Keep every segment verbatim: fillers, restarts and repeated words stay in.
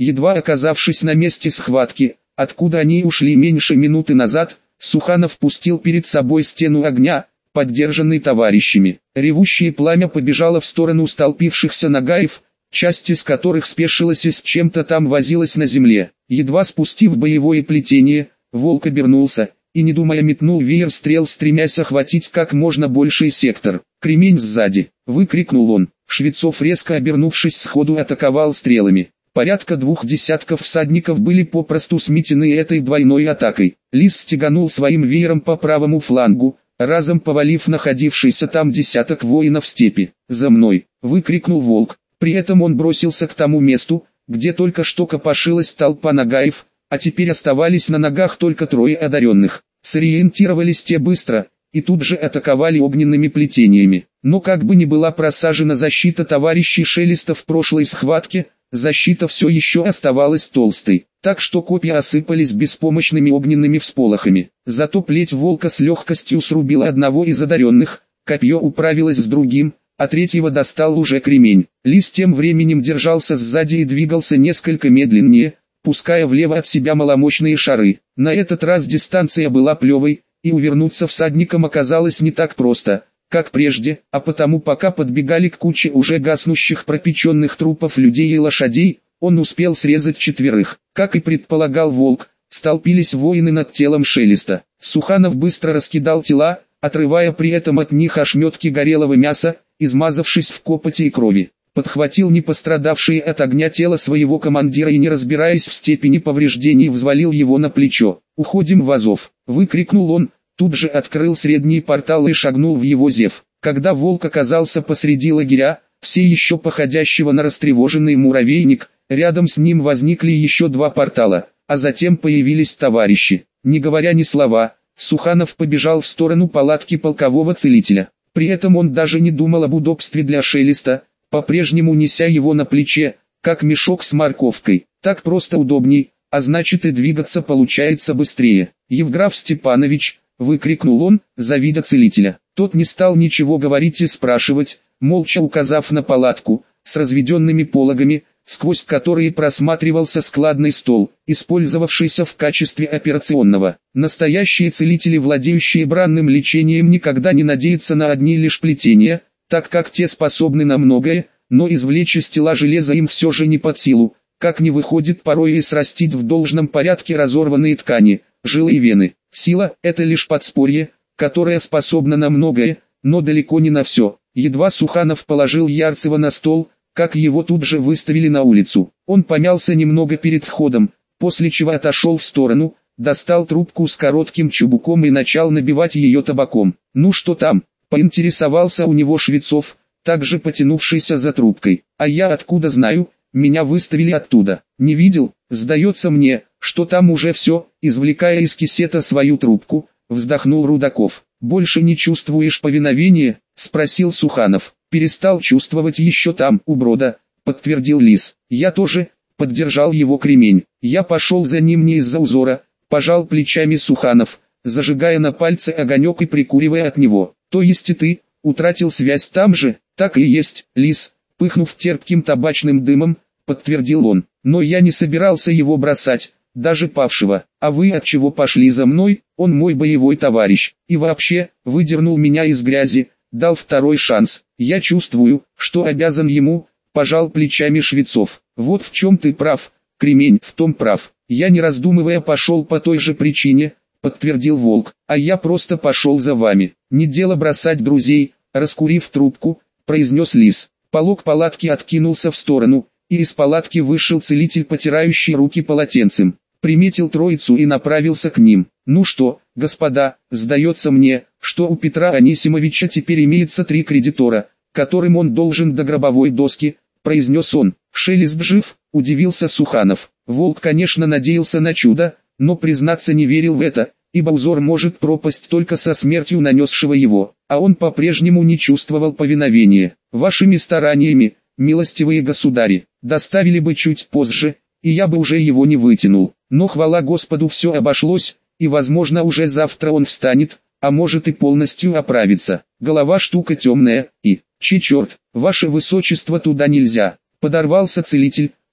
Едва оказавшись на месте схватки, откуда они ушли меньше минуты назад, Суханов пустил перед собой стену огня, поддержанный товарищами. Ревущее пламя побежало в сторону столпившихся нагаев, часть из которых спешилась и с чем-то там возилась на земле. Едва спустив боевое плетение, волк обернулся и, не думая, метнул веер стрел, стремясь охватить как можно больший сектор. «Кремень сзади!» — выкрикнул он. Швецов, резко обернувшись, сходу атаковал стрелами. Порядка двух десятков всадников были попросту сметены этой двойной атакой. Лис стеганул своим веером по правому флангу, разом повалив находившийся там десяток воинов степи. «За мной!» — выкрикнул волк. При этом он бросился к тому месту, где только что копошилась толпа нагаев, а теперь оставались на ногах только трое одаренных. Сориентировались те быстро, и тут же атаковали огненными плетениями. Но как бы ни была просажена защита товарищей Шелеста в прошлой схватке, защита все еще оставалась толстой, так что копья осыпались беспомощными огненными всполохами. Зато плеть волка с легкостью срубила одного из одаренных, копье управилось с другим, а третьего достал уже кремень. Лис тем временем держался сзади и двигался несколько медленнее, пуская влево от себя маломощные шары. На этот раз дистанция была плевой, и увернуться всадникам оказалось не так просто, как прежде, а потому пока подбегали к куче уже гаснущих пропеченных трупов людей и лошадей, он успел срезать четверых. Как и предполагал волк, столпились воины над телом Шелеста. Суханов быстро раскидал тела, отрывая при этом от них ошметки горелого мяса, измазавшись в копоти и крови. Подхватил не пострадавшие от огня тело своего командира и, не разбираясь в степени повреждений, взвалил его на плечо. «Уходим в Азов!» — выкрикнул он, тут же открыл средний портал и шагнул в его зев. Когда волк оказался посреди лагеря, все еще походящего на растревоженный муравейник, рядом с ним возникли еще два портала, а затем появились товарищи. Не говоря ни слова, Суханов побежал в сторону палатки полкового целителя. При этом он даже не думал об удобстве для Шелеста, по-прежнему неся его на плече, как мешок с морковкой. Так просто удобней, а значит и двигаться получается быстрее. «Евграф Степанович!» — выкрикнул он, завидя целителя. Тот не стал ничего говорить и спрашивать, молча указав на палатку, с разведенными пологами, сквозь которые просматривался складный стол, использовавшийся в качестве операционного. Настоящие целители, владеющие бранным лечением, никогда не надеются на одни лишь плетения, так как те способны на многое, но извлечь из тела железа им все же не под силу, как не выходит порой и срастить в должном порядке разорванные ткани, жилы и вены. Сила – это лишь подспорье, которое способно на многое, но далеко не на все. Едва Суханов положил Ярцева на стол, как его тут же выставили на улицу. Он помялся немного перед входом, после чего отошел в сторону, достал трубку с коротким чубуком и начал набивать ее табаком. «Ну что там?» — поинтересовался у него Швецов, также потянувшийся за трубкой. «А я откуда знаю? Меня выставили оттуда. Не видел? Сдается мне, что там уже все», — извлекая из кисета свою трубку, вздохнул Рудаков. «Больше не чувствуешь повиновения?» — спросил Суханов. «Перестал чувствовать еще там, у брода», — подтвердил Лис. «Я тоже», — поддержал его Кремень. «Я пошел за ним не из-за узора», — пожал плечами Суханов, зажигая на пальце огонек и прикуривая от него. «То есть и ты утратил связь там же?» «Так и есть, Лис», — пыхнув терпким табачным дымом, подтвердил он. «Но я не собирался его бросать, даже павшего. А вы от чего пошли за мной? Он мой боевой товарищ. И вообще, выдернул меня из грязи, дал второй шанс. Я чувствую, что обязан ему», — пожал плечами Швецов. «Вот в чем ты прав, Кремень, в том прав. Я, не раздумывая, пошел по той же причине», — подтвердил Волк. «А я просто пошел за вами. Не дело бросать друзей», — раскурив трубку, произнес Лис. Полог палатки откинулся в сторону, и из палатки вышел целитель, потирающий руки полотенцем. Приметил троицу и направился к ним. «Ну что, господа, сдается мне, что у Петра Анисимовича теперь имеется три кредитора, которым он должен до гробовой доски», — произнес он. «Шелест жив?» — удивился Суханов. Волк, конечно, надеялся на чудо, но, признаться, не верил в это, ибо узор может пропасть только со смертью нанесшего его, а он по-прежнему не чувствовал повиновения. «Вашими стараниями, милостивые государи, доставили бы чуть позже, и я бы уже его не вытянул. Но хвала Господу, все обошлось, и возможно уже завтра он встанет, а может и полностью оправится. Голова штука темная, и, че черт, ваше высочество, туда нельзя». Подорвался целитель,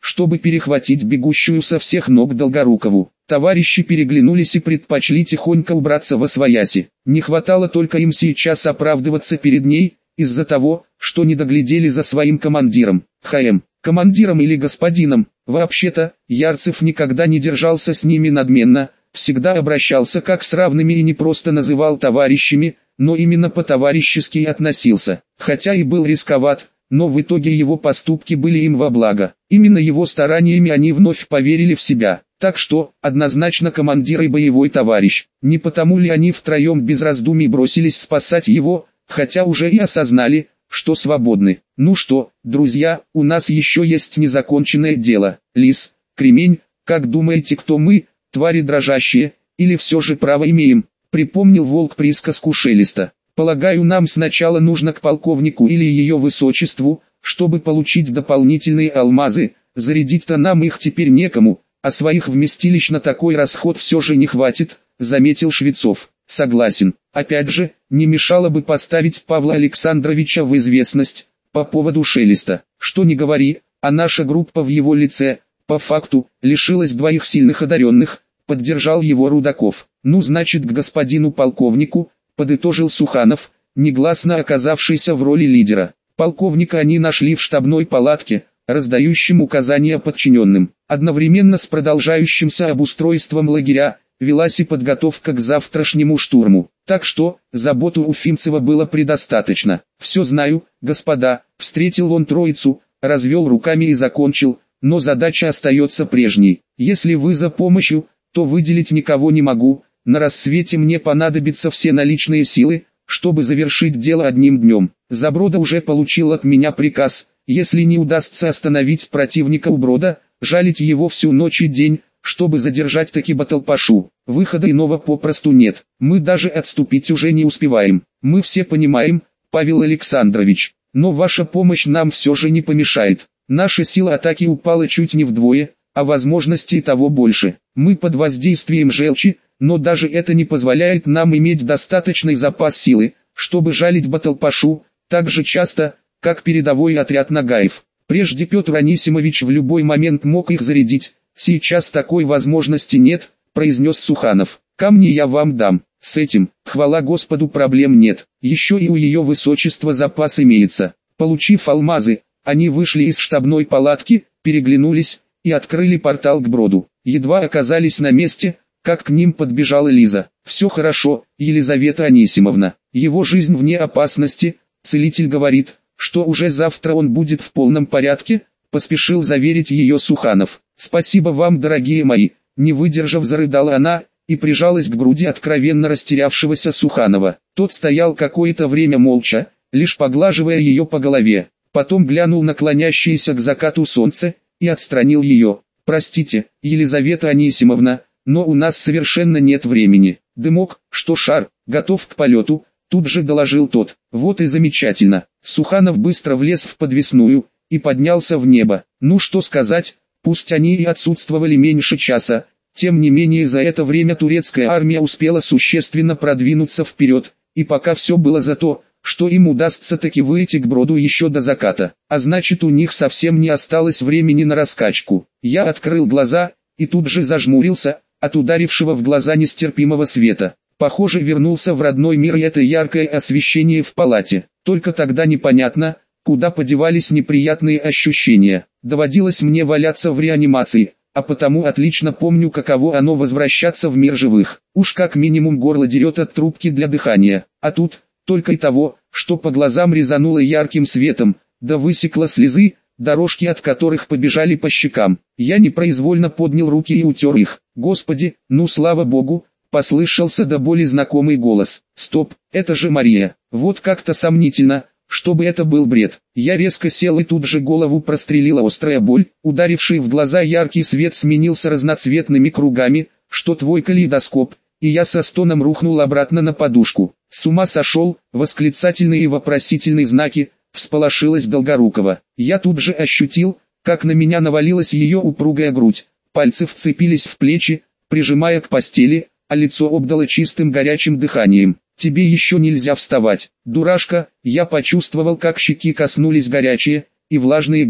чтобы перехватить бегущую со всех ног Долгорукову. Товарищи переглянулись и предпочли тихонько убраться восвояси. Не хватало только им сейчас оправдываться перед ней, из-за того, что не доглядели за своим командиром. ХМ, командиром или господином. Вообще-то, Ярцев никогда не держался с ними надменно, всегда обращался как с равными и не просто называл товарищами, но именно по-товарищески относился. Хотя и был рисковат, но в итоге его поступки были им во благо. Именно его стараниями они вновь поверили в себя. Так что, однозначно командир и боевой товарищ. Не потому ли они втроем без раздумий бросились спасать его, хотя уже и осознали, что свободны. Ну что, друзья, у нас еще есть незаконченное дело. Лис, Кремень, как думаете, кто мы, твари дрожащие, или все же право имеем? Припомнил волк присказку Шелеста. Полагаю, нам сначала нужно к полковнику или ее высочеству, чтобы получить дополнительные алмазы, зарядить-то нам их теперь некому, а своих вместилищ на такой расход все же не хватит, заметил Швецов. Согласен. Опять же, не мешало бы поставить Павла Александровича в известность по поводу Шелеста. Что ни говори, а наша группа в его лице, по факту, лишилась двоих сильных одаренных, поддержал его Рудаков. Ну значит к господину полковнику, подытожил Суханов, негласно оказавшийся в роли лидера. Полковника они нашли в штабной палатке, раздающим указания подчиненным. Одновременно с продолжающимся обустройством лагеря, велась и подготовка к завтрашнему штурму. Так что, забот у Уфимцева было предостаточно. «Все знаю, господа», встретил он троицу, развел руками и закончил, но задача остается прежней. Если вы за помощью, то выделить никого не могу, на рассвете мне понадобятся все наличные силы, чтобы завершить дело одним днем. Заброда уже получил от меня приказ, если не удастся остановить противника у Брода, жалить его всю ночь и день, чтобы задержать таки Баталпашу. Выхода иного попросту нет, мы даже отступить уже не успеваем. Мы все понимаем, Павел Александрович, но ваша помощь нам все же не помешает. Наша сила атаки упала чуть не вдвое, а возможности и того больше. Мы под воздействием желчи, но даже это не позволяет нам иметь достаточный запас силы, чтобы жалить Баталпашу, так же часто, как передовой отряд Нагаев. Прежде Петр Анисимович в любой момент мог их зарядить, сейчас такой возможности нет, произнес Суханов. Камни я вам дам, с этим, хвала Господу, проблем нет, еще и у ее высочества запас имеется. Получив алмазы, они вышли из штабной палатки, переглянулись и открыли портал к Броду. Едва оказались на месте, как к ним подбежала Лиза. «Все хорошо, Елизавета Анисимовна, его жизнь вне опасности, целитель говорит, что уже завтра он будет в полном порядке», поспешил заверить ее Суханов. «Спасибо вам, дорогие мои», не выдержав, зарыдала она и прижалась к груди откровенно растерявшегося Суханова. Тот стоял какое-то время молча, лишь поглаживая ее по голове, потом глянул на клонящееся к закату солнце и отстранил ее. «Простите, Елизавета Анисимовна, но у нас совершенно нет времени. Дымок, что шар, готов к полету», тут же доложил тот. «Вот и замечательно». Суханов быстро влез в подвесную и поднялся в небо. Ну что сказать, пусть они и отсутствовали меньше часа, тем не менее за это время турецкая армия успела существенно продвинуться вперед, и пока все было за то, что им удастся таки выйти к Броду еще до заката, а значит у них совсем не осталось времени на раскачку. Я открыл глаза и тут же зажмурился от ударившего в глаза нестерпимого света. Похоже, вернулся в родной мир и это яркое освещение в палате. Только тогда непонятно, куда подевались неприятные ощущения. Доводилось мне валяться в реанимации, а потому отлично помню, каково оно возвращаться в мир живых. Уж как минимум горло дерет от трубки для дыхания, а тут только и того, что по глазам резануло ярким светом, да высекло слезы, дорожки от которых побежали по щекам. Я непроизвольно поднял руки и утер их. Господи, ну слава Богу, послышался до боли знакомый голос. Стоп, это же Мария. Вот как-то сомнительно, чтобы это был бред. Я резко сел и тут же голову прострелила острая боль, ударивший в глаза яркий свет сменился разноцветными кругами, что твой калейдоскоп, и я со стоном рухнул обратно на подушку. С ума сошел, восклицательные и вопросительные знаки, всполошилась Долгорукова. Я тут же ощутил, как на меня навалилась ее упругая грудь, пальцы вцепились в плечи, прижимая к постели, а лицо обдало чистым горячим дыханием. «Тебе еще нельзя вставать, дурашка!» Я почувствовал, как щеки коснулись горячие и влажные губы.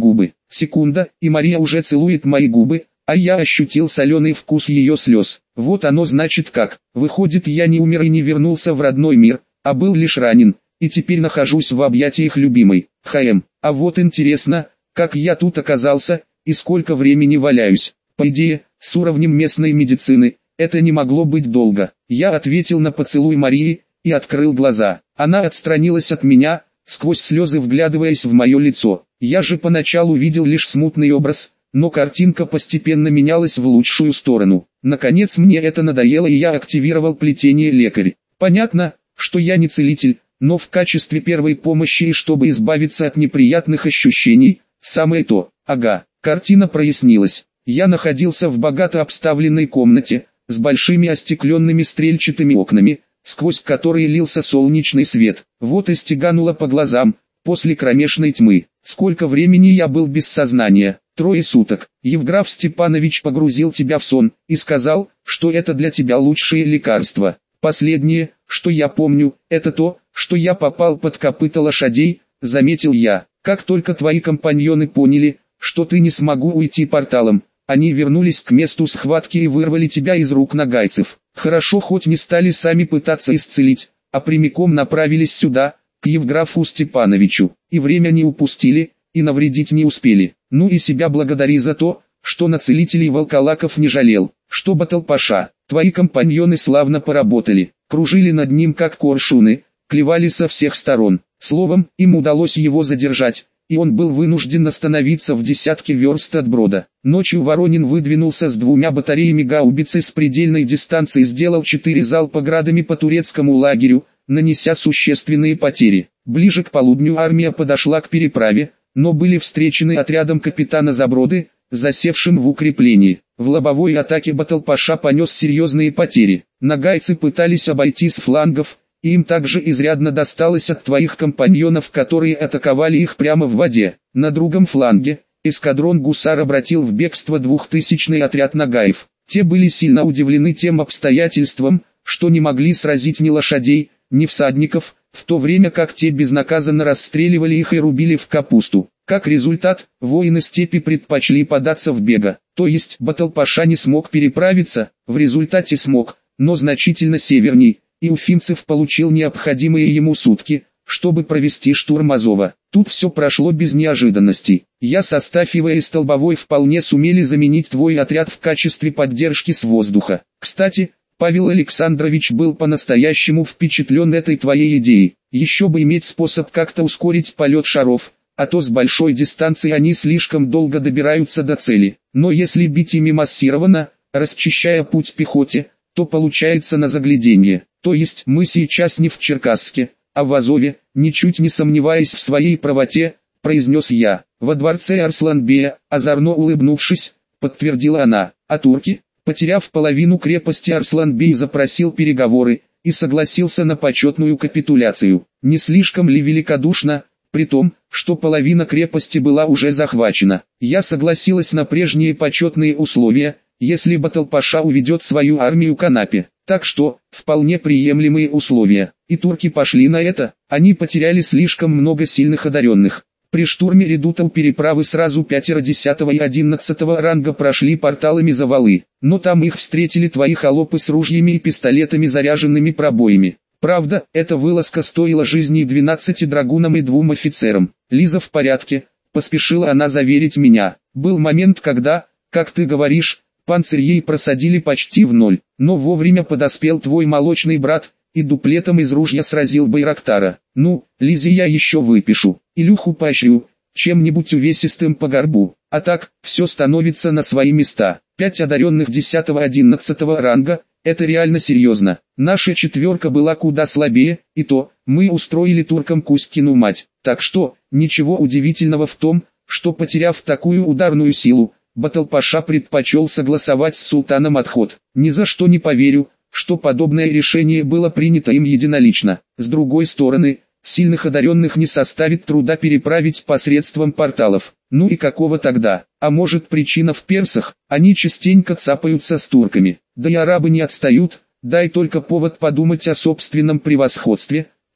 Секунда, и Мария уже целует мои губы, а я ощутил соленый вкус ее слез. Вот оно значит как. Выходит, я не умер и не вернулся в родной мир, а был лишь ранен, и теперь нахожусь в объятиях любимой. Хм, а вот интересно, как я тут оказался, и сколько времени валяюсь. По идее, с уровнем местной медицины, это не могло быть долго. Я ответил на поцелуй Марии, и открыл глаза. Она отстранилась от меня, сквозь слезы вглядываясь в мое лицо. Я же поначалу видел лишь смутный образ, но картинка постепенно менялась в лучшую сторону. Наконец мне это надоело, и я активировал плетение лекарь. Понятно, что я не целитель, но в качестве первой помощи и чтобы избавиться от неприятных ощущений, самое то. Ага, картина прояснилась. Я находился в богато обставленной комнате, с большими остекленными стрельчатыми окнами, сквозь которые лился солнечный свет. Вот и стегануло по глазам, после кромешной тьмы. Сколько времени я был без сознания? Трое суток. Евграф Степанович погрузил тебя в сон, и сказал, что это для тебя лучшее лекарство. Последнее, что я помню, это то, что я попал под копыта лошадей, заметил я. Как только твои компаньоны поняли, что ты не смогу уйти порталом, они вернулись к месту схватки и вырвали тебя из рук нагайцев. Хорошо, хоть не стали сами пытаться исцелить, а прямиком направились сюда, к Евграфу Степановичу, и время не упустили, и навредить не успели. Ну и себя благодари за то, что на целителей волколаков не жалел. Что, Баталпаша, твои компаньоны славно поработали, кружили над ним как коршуны, клевали со всех сторон. Словом, им удалось его задержать, и он был вынужден остановиться в десятке верст от Брода. Ночью Воронин выдвинулся с двумя батареями гаубицы с предельной дистанции, сделал четыре залпа градами по турецкому лагерю, нанеся существенные потери. Ближе к полудню армия подошла к переправе, но были встречены отрядом капитана Заброды, засевшим в укреплении. В лобовой атаке Баталпаша понес серьезные потери. Нагайцы пытались обойти с флангов, и им также изрядно досталось от твоих компаньонов, которые атаковали их прямо в воде. На другом фланге, эскадрон гусар обратил в бегство двухтысячный отряд нагаев. Те были сильно удивлены тем обстоятельством, что не могли сразить ни лошадей, ни всадников, в то время как те безнаказанно расстреливали их и рубили в капусту. Как результат, воины степи предпочли податься в бега, то есть Баталпаша не смог переправиться, в результате смог, но значительно северней, и Уфимцев получил необходимые ему сутки, чтобы провести штурм Азова. Тут все прошло без неожиданностей. Я со Стафьевой и Столбовой вполне сумели заменить твой отряд в качестве поддержки с воздуха. Кстати, Павел Александрович был по-настоящему впечатлен этой твоей идеей. Еще бы иметь способ как-то ускорить полет шаров, а то с большой дистанции они слишком долго добираются до цели. Но если бить ими массированно, расчищая путь пехоте, то получается на загляденье. То есть мы сейчас не в Черкасске, а в Азове, ничуть не сомневаясь в своей правоте, произнес я. Во дворце Арсланбея, озорно улыбнувшись, подтвердила она. А турки, потеряв половину крепости, Арсланбей запросил переговоры и согласился на почетную капитуляцию. Не слишком ли великодушно, при том, что половина крепости была уже захвачена? Я согласилась на прежние почетные условия, если Баталпаша уведет свою армию к Анапе. Так что, вполне приемлемые условия. И турки пошли на это. Они потеряли слишком много сильных одаренных. При штурме редута у переправы сразу пятеро десятого и одиннадцатого ранга прошли порталами за валы. Но там их встретили твои холопы с ружьями и пистолетами, заряженными пробоями. Правда, эта вылазка стоила жизни двенадцати драгунам и двум офицерам. Лиза в порядке, поспешила она заверить меня. Был момент, когда, как ты говоришь, панцирь ей просадили почти в ноль, но вовремя подоспел твой молочный брат, и дуплетом из ружья сразил Байрактара. Ну, Лизе я еще выпишу, Илюху поощрю, чем-нибудь увесистым по горбу, а так, все становится на свои места. Пять одаренных десятого-одиннадцатого ранга, это реально серьезно. Наша четверка была куда слабее, и то, мы устроили туркам Кузькину мать. Так что, ничего удивительного в том, что потеряв такую ударную силу, Баталпаша предпочел согласовать с султаном отход. Ни за что не поверю, что подобное решение было принято им единолично. С другой стороны, сильных одаренных не составит труда переправить посредством порталов. Ну и какого тогда? А может, причина в персах? Они частенько цапаются с турками. Да и арабы не отстают, дай только повод подумать о собственном превосходстве,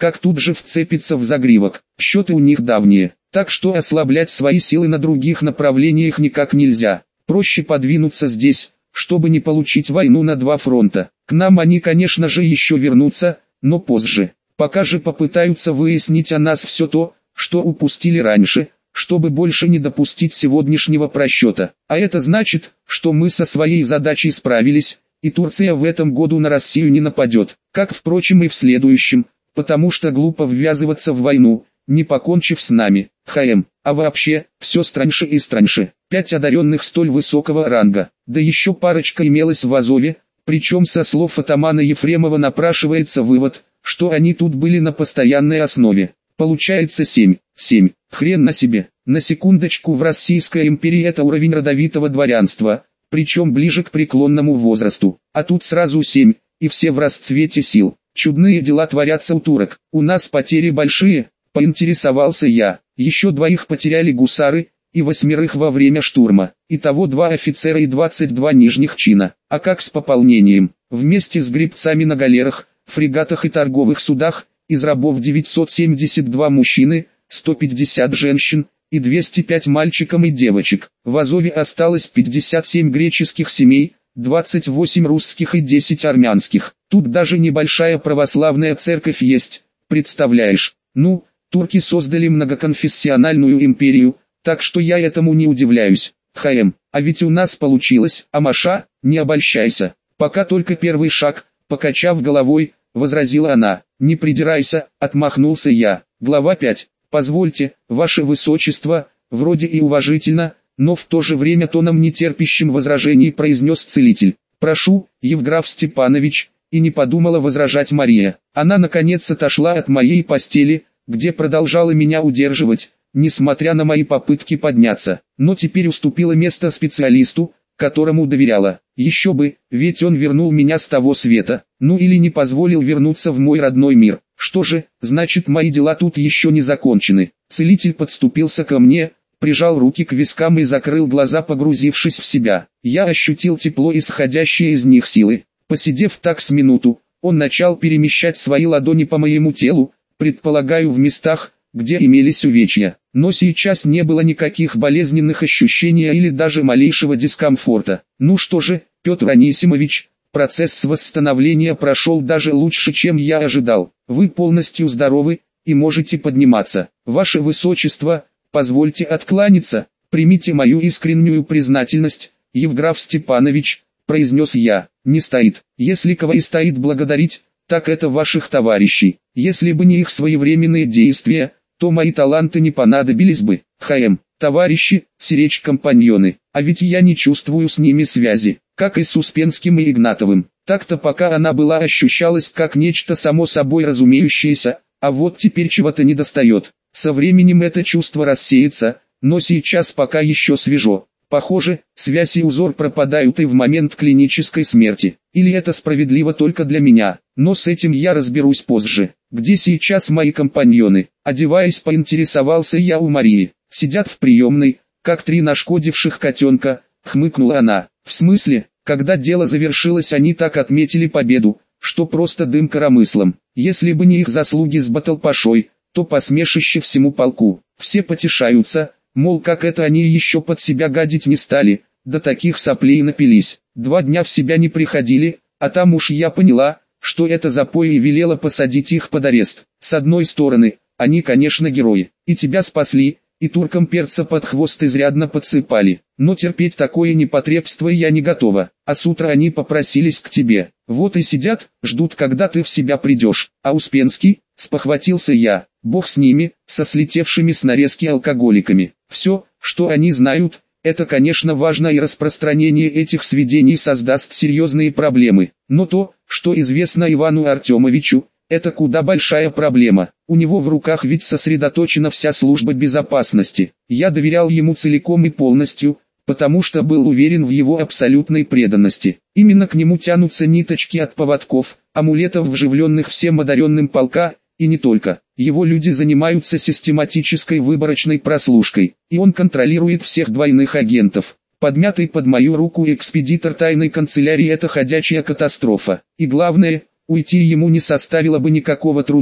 как тут же вцепиться в загривок. Счеты у них давние, так что ослаблять свои силы на других направлениях никак нельзя. Проще подвинуться здесь, чтобы не получить войну на два фронта. К нам они, конечно же, еще вернутся, но позже. Пока же попытаются выяснить о нас все то, что упустили раньше, чтобы больше не допустить сегодняшнего просчета. А это значит, что мы со своей задачей справились, и Турция в этом году на Россию не нападет, как, впрочем, и в следующем, потому что глупо ввязываться в войну, не покончив с нами. ХМ. А вообще, все страньше и страньше. Пять одаренных столь высокого ранга, да еще парочка имелась в Азове, причем со слов атамана Ефремова напрашивается вывод, что они тут были на постоянной основе. Получается семь. семь. Хрен на себе. На секундочку, в Российской империи это уровень родовитого дворянства, причем ближе к преклонному возрасту. А тут сразу семь, и все в расцвете сил. Чудные дела творятся у турок. У нас потери большие, поинтересовался я. Еще двоих потеряли гусары, и восьмерых во время штурма. Итого два офицера и двадцать два нижних чина. А как с пополнением? Вместе с гребцами на галерах, фрегатах и торговых судах, из рабов девятьсот семьдесят два мужчины, сто пятьдесят женщин, и двести пять мальчиков и девочек. В Азове осталось пятьдесят семь греческих семей, двадцать восемь русских и десять армянских. Тут даже небольшая православная церковь есть, представляешь? Ну, турки создали многоконфессиональную империю, так что я этому не удивляюсь. ХМ, а ведь у нас получилось. Амаша, не обольщайся, пока только первый шаг, покачав головой, возразила она. Не придирайся, отмахнулся я. Глава пять. Позвольте, ваше высочество, вроде и уважительно, но в то же время тоном нетерпящим возражений произнес целитель. Прошу, Евграф Степанович, и не подумала возражать Мария. Она наконец отошла от моей постели, где продолжала меня удерживать, несмотря на мои попытки подняться, но теперь уступила место специалисту, которому доверяла. Еще бы, ведь он вернул меня с того света, ну или не позволил вернуться в мой родной мир. Что же, значит, мои дела тут еще не закончены. Целитель подступился ко мне, прижал руки к вискам и закрыл глаза, погрузившись в себя. Я ощутил тепло, исходящее из них силы. Посидев так с минуту, он начал перемещать свои ладони по моему телу, предполагаю, в местах, где имелись увечья. Но сейчас не было никаких болезненных ощущений или даже малейшего дискомфорта. Ну что же, Петр Анисимович, процесс восстановления прошел даже лучше, чем я ожидал. Вы полностью здоровы и можете подниматься. Ваше Высочество, позвольте откланяться, примите мою искреннюю признательность, Евграф Степанович, произнес я. Не стоит. Если кого и стоит благодарить, так это ваших товарищей. Если бы не их своевременные действия, то мои таланты не понадобились бы. ХМ. Товарищи, сиречь-компаньоны. А ведь я не чувствую с ними связи, как и с Успенским и Игнатовым. Так-то пока она была, ощущалась как нечто само собой разумеющееся, а вот теперь чего-то недостает. Со временем это чувство рассеется, но сейчас пока еще свежо. Похоже, связь и узор пропадают и в момент клинической смерти. Или это справедливо только для меня, но с этим я разберусь позже. Где сейчас мои компаньоны? Одеваясь, поинтересовался я у Марии. Сидят в приемной, как три нашкодивших котенка, хмыкнула она. В смысле, когда дело завершилось, они так отметили победу, что просто дым коромыслом. Если бы не их заслуги с Баталпашой, то посмешище всему полку. Все потешаются, мол, как это они еще под себя гадить не стали, до таких соплей напились. Два дня в себя не приходили, а там уж я поняла, что это запой, и велела посадить их под арест. С одной стороны, они, конечно, герои, и тебя спасли, и туркам перца под хвост изрядно подсыпали, но терпеть такое непотребство я не готова. А с утра они попросились к тебе, вот и сидят, ждут, когда ты в себя придешь. А Успенский, спохватился я, бог с ними, со слетевшими с нарезки алкоголиками. Все, что они знают, это, конечно, важно, и распространение этих сведений создаст серьезные проблемы. Но то, что известно Ивану Артемовичу, это куда большая проблема. У него в руках ведь сосредоточена вся служба безопасности. Я доверял ему целиком и полностью, потому что был уверен в его абсолютной преданности. Именно к нему тянутся ниточки от поводков, амулетов, вживленных всем одаренным полка, и не только. Его люди занимаются систематической выборочной прослушкой, и он контролирует всех двойных агентов. Подмятый под мою руку экспедитор тайной канцелярии — это ходячая катастрофа. И главное, уйти ему не составило бы никакого труда,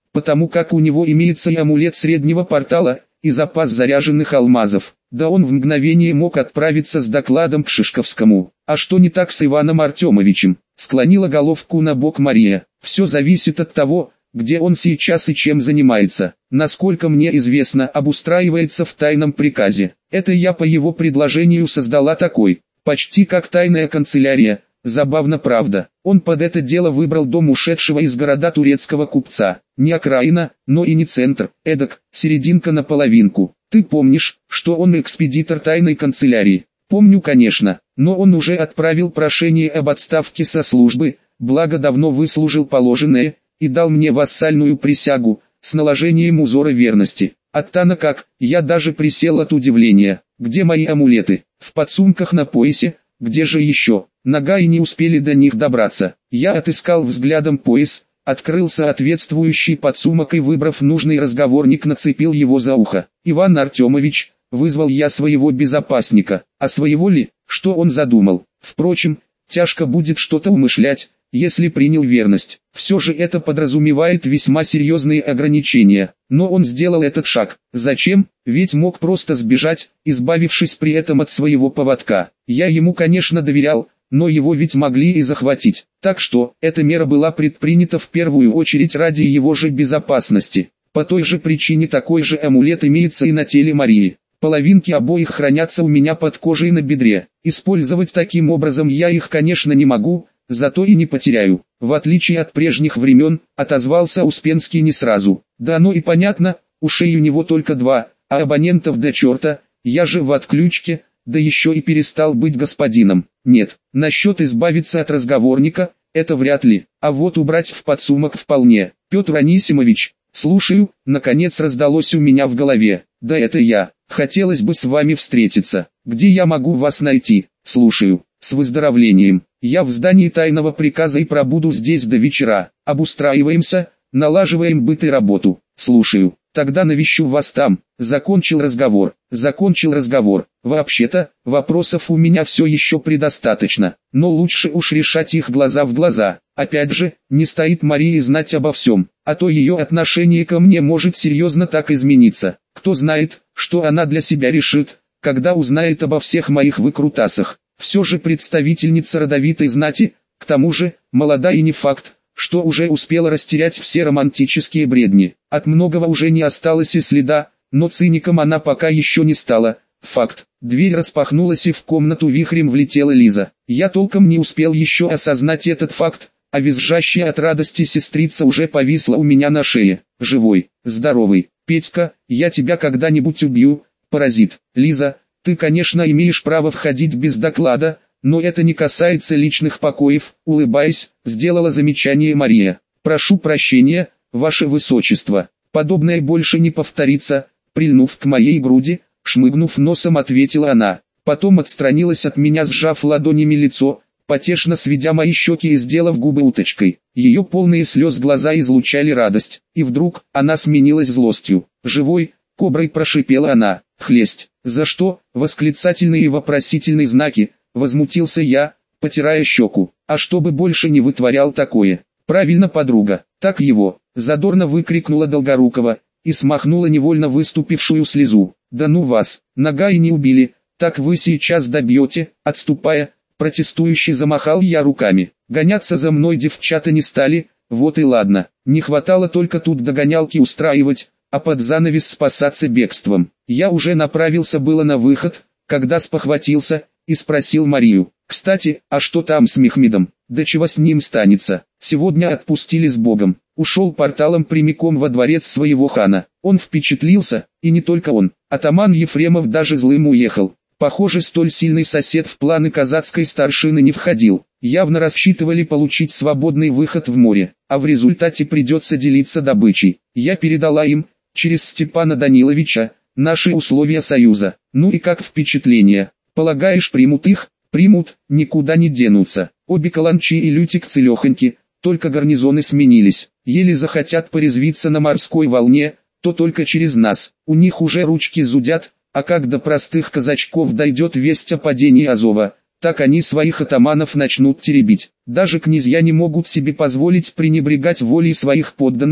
потому как у него имеется и амулет среднего портала, и запас заряженных алмазов. Да он в мгновение мог отправиться с докладом к Шишковскому. А что не так с Иваном Артемовичем? Склонила головку на бок Мария. Все зависит от того, где он сейчас и чем занимается. Насколько мне известно, обустраивается в тайном приказе. Это я по его предложению создала такой, почти как тайная канцелярия. Забавно, правда. Он под это дело выбрал дом ушедшего из города турецкого купца. Не окраина, но и не центр, эдак, серединка на половинку. Ты помнишь, что он экспедитор тайной канцелярии? Помню, конечно, но он уже отправил прошение об отставке со службы, благо давно выслужил положенное, и дал мне вассальную присягу, с наложением узора верности. Оттана как, я даже присел от удивления. Где мои амулеты? В подсумках на поясе. Где же еще? Нога и не успели до них добраться. Я отыскал взглядом пояс, открыл соответствующий подсумок и, выбрав нужный разговорник, нацепил его за ухо. Иван Артемович, вызвал я своего безопасника. А своего ли? Что он задумал? Впрочем, тяжко будет что-то умышлять, если принял верность. Все же это подразумевает весьма серьезные ограничения. Но он сделал этот шаг. Зачем? Ведь мог просто сбежать, избавившись при этом от своего поводка. Я ему, конечно, доверял, но его ведь могли и захватить. Так что, эта мера была предпринята в первую очередь ради его же безопасности. По той же причине такой же амулет имеется и на теле Марии. Половинки обоих хранятся у меня под кожей на бедре. Использовать таким образом я их, конечно, не могу, зато и не потеряю. В отличие от прежних времен, отозвался Успенский не сразу. Да оно и понятно, ушей у него только два, а абонентов до черта, я же в отключке, да еще и перестал быть господином. Нет, насчет избавиться от разговорника, это вряд ли, а вот убрать в подсумок вполне. Петр Анисимович, слушаю, наконец раздалось у меня в голове. Да это я, хотелось бы с вами встретиться. Где я могу вас найти? Слушаю. С выздоровлением. Я в здании тайного приказа и пробуду здесь до вечера. Обустраиваемся, налаживаем быт и работу. Слушаю. Тогда навещу вас там. Закончил разговор. Закончил разговор. Вообще-то, вопросов у меня все еще предостаточно. Но лучше уж решать их глаза в глаза. Опять же, не стоит Марии знать обо всем. А то ее отношение ко мне может серьезно так измениться. Кто знает, что она для себя решит, когда узнает обо всех моих выкрутасах. Все же представительница родовитой знати, к тому же, молода и не факт, что уже успела растерять все романтические бредни. От многого уже не осталось и следа, но циником она пока еще не стала. Факт. Дверь распахнулась и в комнату вихрем влетела Лиза. Я толком не успел еще осознать этот факт, а визжащая от радости сестрица уже повисла у меня на шее. Живой, здоровый. Петька, я тебя когда-нибудь убью, паразит. Лиза, ты, конечно, имеешь право входить без доклада, но это не касается личных покоев, улыбаясь, сделала замечание Мария. Прошу прощения, ваше высочество, подобное больше не повторится, прильнув к моей груди, шмыгнув носом, ответила она. Потом отстранилась от меня, сжав ладонями лицо, потешно сведя мои щеки и сделав губы уточкой. Ее полные слез глаза излучали радость, и вдруг она сменилась злостью. Живой, коброй прошипела она. Хлесть. За что? Восклицательные и вопросительные знаки, возмутился я, потирая щеку. А чтобы больше не вытворял такое. Правильно, подруга, так его, задорно выкрикнула Долгорукова, и смахнула невольно выступившую слезу. Да ну вас, нога и не убили, так вы сейчас добьете, отступая, протестующе замахал я руками. Гоняться за мной девчата не стали, вот и ладно, не хватало только тут догонялки устраивать, а под занавес спасаться бегством. Я уже направился было на выход, когда спохватился, и спросил Марию. Кстати, а что там с Мехмедом? Да чего с ним станется? Сегодня отпустили с Богом. Ушел порталом прямиком во дворец своего хана. Он впечатлился, и не только он. Атаман Ефремов даже злым уехал. Похоже, столь сильный сосед в планы казацкой старшины не входил. Явно рассчитывали получить свободный выход в море, а в результате придется делиться добычей. Я передала им, через Степана Даниловича, наши условия союза. Ну и как впечатление? Полагаешь, примут их? Примут, никуда не денутся. Обе каланчи и Лютик целехоньки, только гарнизоны сменились. Еле захотят порезвиться на морской волне, то только через нас. У них уже ручки зудят, а как до простых казачков дойдет весть о падении Азова, так они своих атаманов начнут теребить. Даже князья не могут себе позволить пренебрегать волей своих подданных,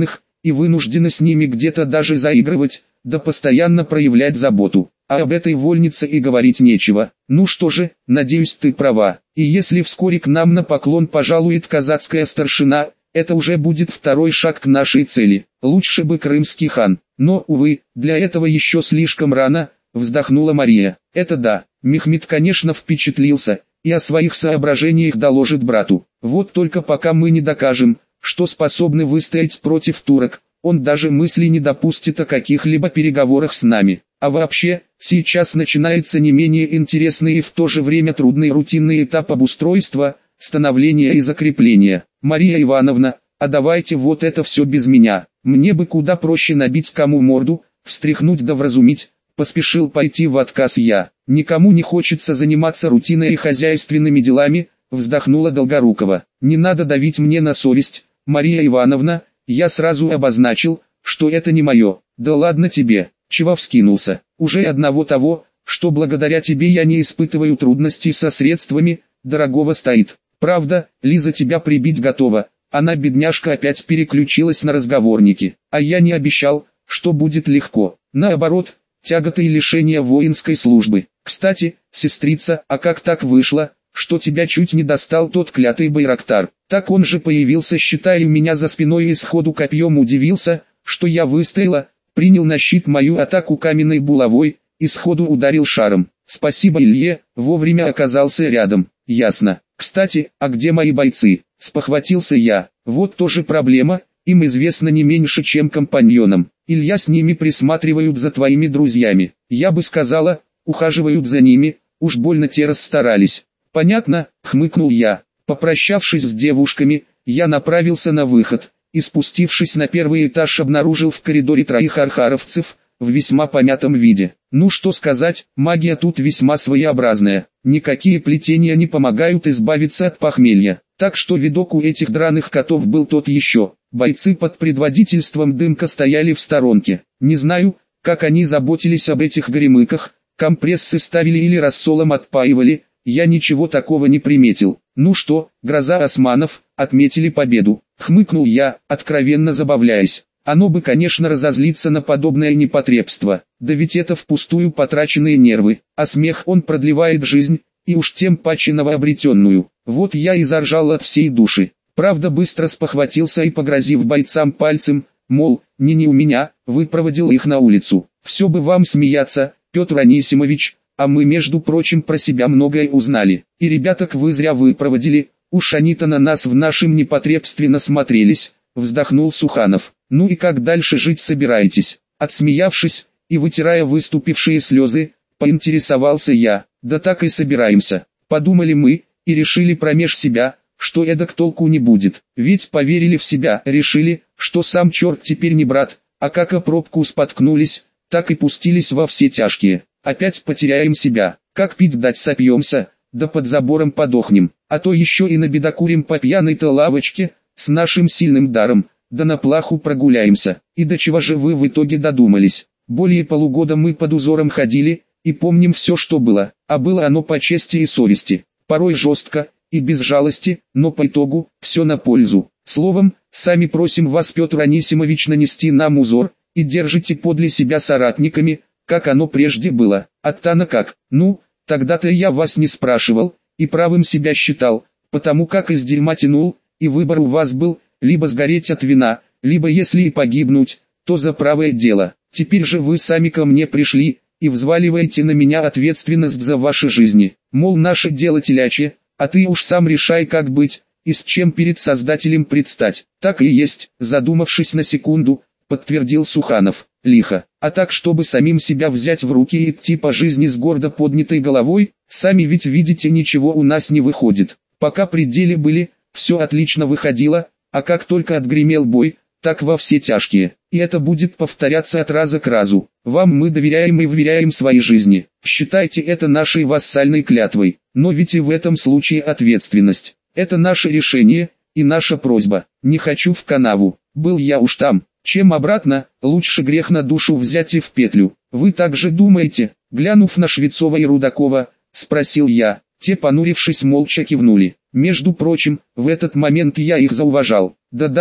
и вынуждена с ними где-то даже заигрывать, да постоянно проявлять заботу. А об этой вольнице и говорить нечего. Ну что же, надеюсь, ты права. И если вскоре к нам на поклон пожалует казацкая старшина, это уже будет второй шаг к нашей цели. Лучше бы крымский хан. Но, увы, для этого еще слишком рано, вздохнула Мария. Это да, Мехмед, конечно, впечатлился, и о своих соображениях доложит брату. Вот только пока мы не докажем, что способны выстоять против турок, он даже мысли не допустит о каких-либо переговорах с нами. А вообще, сейчас начинается не менее интересный и в то же время трудный рутинный этап обустройства, становления и закрепления. Мария Ивановна, а давайте вот это все без меня. Мне бы куда проще набить кому морду, встряхнуть да вразумить. Поспешил пойти в отказ я. Никому не хочется заниматься рутиной и хозяйственными делами, вздохнула Долгорукова. Не надо давить мне на совесть, Мария Ивановна, я сразу обозначил, что это не мое. Да ладно тебе. Чего вскинулся? Уже одного того, что благодаря тебе я не испытываю трудностей со средствами, дорогого стоит. Правда, Лиза тебя прибить готова. Она, бедняжка, опять переключилась на разговорники. А я не обещал, что будет легко. Наоборот, тяготы и лишения воинской службы. Кстати, сестрица, а как так вышло, что тебя чуть не достал тот клятый Байрактар? Так он же появился, считая у меня за спиной и сходу копьем удивился, что я выстояла, принял на щит мою атаку каменной булавой и сходу ударил шаром. Спасибо Илье, вовремя оказался рядом. Ясно. Кстати, а где мои бойцы? Спохватился я. Вот тоже проблема, им известно не меньше, чем компаньонам. Илья, с ними присматривают за твоими друзьями. Я бы сказала, ухаживают за ними, уж больно те расстарались. Понятно, хмыкнул я. Попрощавшись с девушками, я направился на выход, и спустившись на первый этаж обнаружил в коридоре троих архаровцев, в весьма помятом виде. Ну что сказать, магия тут весьма своеобразная. Никакие плетения не помогают избавиться от похмелья. Так что видок у этих драных котов был тот еще. Бойцы под предводительством Дымка стояли в сторонке. Не знаю, как они заботились об этих горемыках, компрессы ставили или рассолом отпаивали, я ничего такого не приметил. Ну что, гроза османов, отметили победу. Хмыкнул я, откровенно забавляясь. Оно бы, конечно, разозлиться на подобное непотребство, да ведь это впустую потраченные нервы, а смех он продлевает жизнь, и уж тем паче новообретенную. Вот я и заржал от всей души. Правда, быстро спохватился и, погрозив бойцам пальцем, мол, не не у меня, выпроводил их на улицу. Все бы вам смеяться, Петр Анисимович, а мы, между прочим, про себя многое узнали. И ребяток вы зря выпроводили, уж они-то на нас в нашем непотребстве насмотрелись, вздохнул Суханов. Ну и как дальше жить собираетесь? Отсмеявшись и вытирая выступившие слезы, поинтересовался я. Да так и собираемся. Подумали мы и решили промеж себя, что эдак толку не будет. Ведь поверили в себя, решили, что сам черт теперь не брат, а как о пробку споткнулись, так и пустились во все тяжкие. Опять потеряем себя, как пить дать сопьемся, да под забором подохнем, а то еще и набедокурим по пьяной-то лавочке, с нашим сильным даром. Да на плаху прогуляемся. И до чего же вы в итоге додумались? Более полугода мы под узором ходили, и помним все, что было, а было оно по чести и совести. Порой жестко, и без жалости, но по итогу, все на пользу. Словом, сами просим вас, Петр Анисимович, нанести нам узор, и держите подле себя соратниками, как оно прежде было. А-то как? Ну, тогда-то я вас не спрашивал, и правым себя считал, потому как из дерьма тянул, и выбор у вас был, либо сгореть от вина, либо если и погибнуть, то за правое дело. Теперь же вы сами ко мне пришли, и взваливаете на меня ответственность за ваши жизни. Мол, наше дело телячье, а ты уж сам решай, как быть, и с чем перед Создателем предстать. Так и есть, задумавшись на секунду, подтвердил Суханов. Лихо. А так, чтобы самим себя взять в руки и идти по жизни с гордо поднятой головой, сами ведь видите, ничего у нас не выходит. Пока при деле были, все отлично выходило, а как только отгремел бой, так во все тяжкие. И это будет повторяться от раза к разу. Вам мы доверяем и вверяем свои жизни. Считайте это нашей вассальной клятвой. Но ведь и в этом случае ответственность. Это наше решение и наша просьба. Не хочу в канаву. Был я уж там. Чем обратно, лучше грех на душу взять и в петлю. Вы так же думаете? Глянув на Швецова и Рудакова, спросил я. Те, понурившись, молча кивнули. Между прочим, в этот момент я их зауважал. Да-да,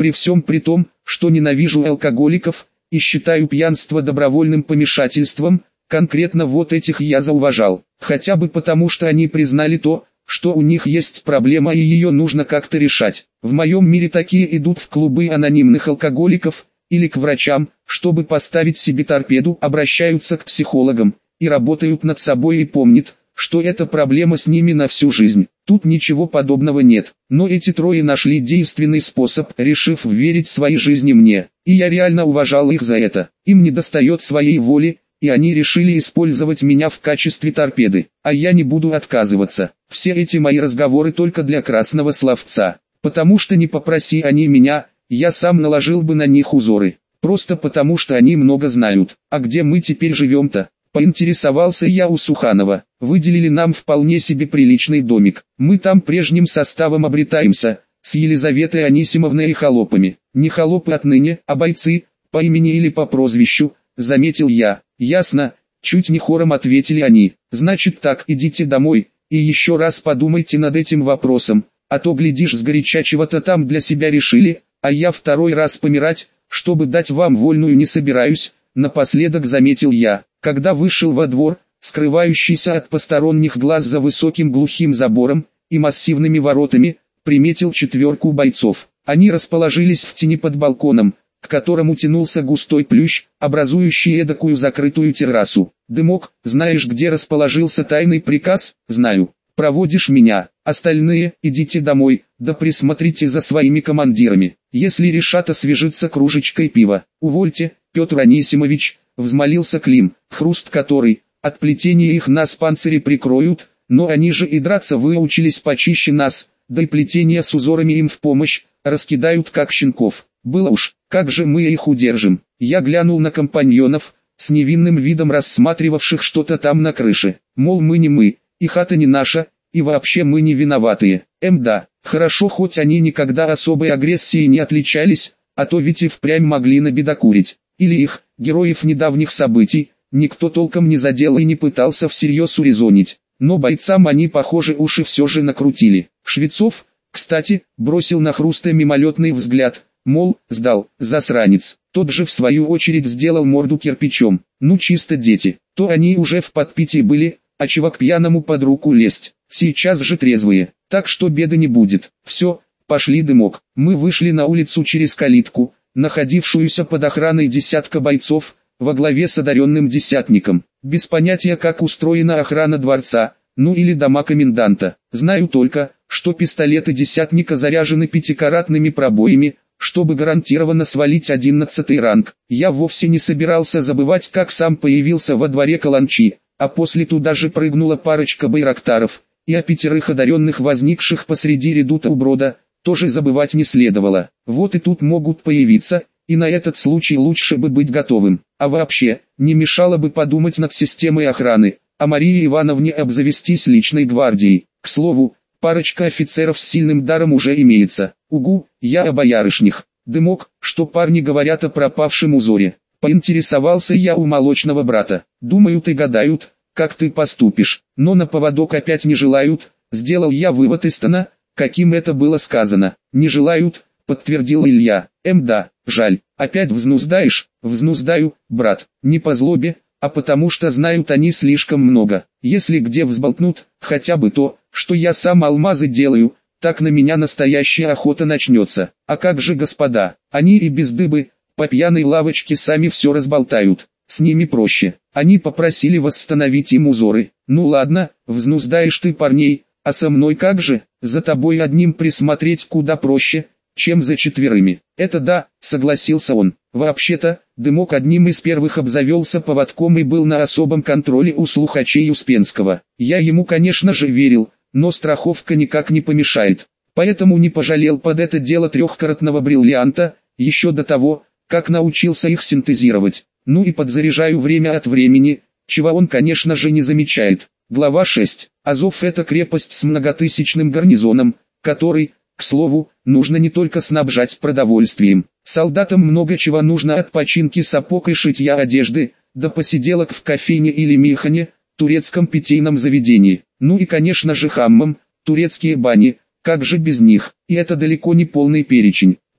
При всем при том, что ненавижу алкоголиков и считаю пьянство добровольным помешательством, конкретно вот этих я зауважал, хотя бы потому, что они признали то, что у них есть проблема и ее нужно как-то решать. В моем мире такие идут в клубы анонимных алкоголиков или к врачам, чтобы поставить себе торпеду, обращаются к психологам и работают над собой и помнят, что это проблема с ними на всю жизнь. Тут ничего подобного нет, но эти трое нашли действенный способ, решив верить своей жизни мне, и я реально уважал их за это. Им недостает своей воли, и они решили использовать меня в качестве торпеды, а я не буду отказываться. Все эти мои разговоры только для красного словца, потому что не попроси они меня, я сам наложил бы на них узоры, просто потому что они много знают. А где мы теперь живем-то? Поинтересовался я у Суханова. Выделили нам вполне себе приличный домик. Мы там прежним составом обретаемся, с Елизаветой Анисимовной и холопами. Не холопы отныне, а бойцы, по имени или по прозвищу, заметил я. Ясно, чуть не хором ответили они. Значит так, идите домой, и еще раз подумайте над этим вопросом, а то глядишь сгоряча чего-то там для себя решили, а я второй раз помирать, чтобы дать вам вольную не собираюсь, напоследок заметил я. Когда вышел во двор, скрывающийся от посторонних глаз за высоким глухим забором и массивными воротами, приметил четверку бойцов. Они расположились в тени под балконом, к которому тянулся густой плющ, образующий эдакую закрытую террасу. «Дымок, знаешь, где расположился тайный приказ?» «Знаю. Проводишь меня. Остальные, идите домой, да присмотрите за своими командирами. Если решат освежиться кружечкой пива, увольте, Петр Анисимович», взмолился Клим, хруст который, от плетения их нас панцири прикроют, но они же и драться выучились почище нас, да и плетение с узорами им в помощь, раскидают как щенков. Было уж, как же мы их удержим? Я глянул на компаньонов, с невинным видом рассматривавших что-то там на крыше, мол мы не мы, и хата не наша, и вообще мы не виноватые. Эм да, хорошо хоть они никогда особой агрессией не отличались, а то ведь и впрямь могли набедокурить. Или их, героев недавних событий, никто толком не задел и не пытался всерьез урезонить. Но бойцам они, похоже, уши все же накрутили. Швецов, кстати, бросил на Хруста мимолетный взгляд, мол, сдал, засранец. Тот же в свою очередь сделал морду кирпичом. Ну чисто дети, то они уже в подпитии были, а чего к пьяному под руку лезть. Сейчас же трезвые, так что беды не будет. Все, пошли, Дымок. Мы вышли на улицу через калитку, находившуюся под охраной десятка бойцов, во главе с одаренным десятником. Без понятия, как устроена охрана дворца, ну или дома коменданта. Знаю только, что пистолеты десятника заряжены пятикаратными пробоями, чтобы гарантированно свалить одиннадцатый ранг. Я вовсе не собирался забывать, как сам появился во дворе каланчи, а после туда же прыгнула парочка байрактаров, и о пятерых одаренных, возникших посреди редута у брода, тоже забывать не следовало. Вот и тут могут появиться, и на этот случай лучше бы быть готовым. А вообще, не мешало бы подумать над системой охраны, а Марии Ивановне обзавестись личной гвардией. К слову, парочка офицеров с сильным даром уже имеется. Угу, я о боярышнях. Дымок, что парни говорят о пропавшем узоре? Поинтересовался я у молочного брата. Думают и гадают, как ты поступишь, но на поводок опять не желают. Сделал я вывод из тона, каким это было сказано. Не желают, подтвердил Илья. Эм да, жаль, опять взнуздаешь? Взнуздаю, брат, не по злобе, а потому что знают они слишком много. Если где взболтнут, хотя бы то, что я сам алмазы делаю, так на меня настоящая охота начнется. А как же господа, они и без дыбы, по пьяной лавочке сами все разболтают. С ними проще. Они попросили восстановить им узоры. Ну ладно, взнуздаешь ты парней, а со мной как же? За тобой одним присмотреть куда проще, чем за четверыми. Это да, согласился он. Вообще-то, Дымок одним из первых обзавелся поводком и был на особом контроле у слухачей Успенского. Я ему, конечно же, верил, но страховка никак не помешает. Поэтому не пожалел под это дело трехкаратного бриллианта, еще до того, как научился их синтезировать. Ну и подзаряжаю время от времени, чего он, конечно же, не замечает. Глава шесть. Азов — это крепость с многотысячным гарнизоном, который, к слову, нужно не только снабжать продовольствием. Солдатам много чего нужно, от починки сапог и шитья одежды, до посиделок в кофейне или михане, турецком питейном заведении. Ну и, конечно же, хаммам, турецкие бани, как же без них. И это далеко не полный перечень.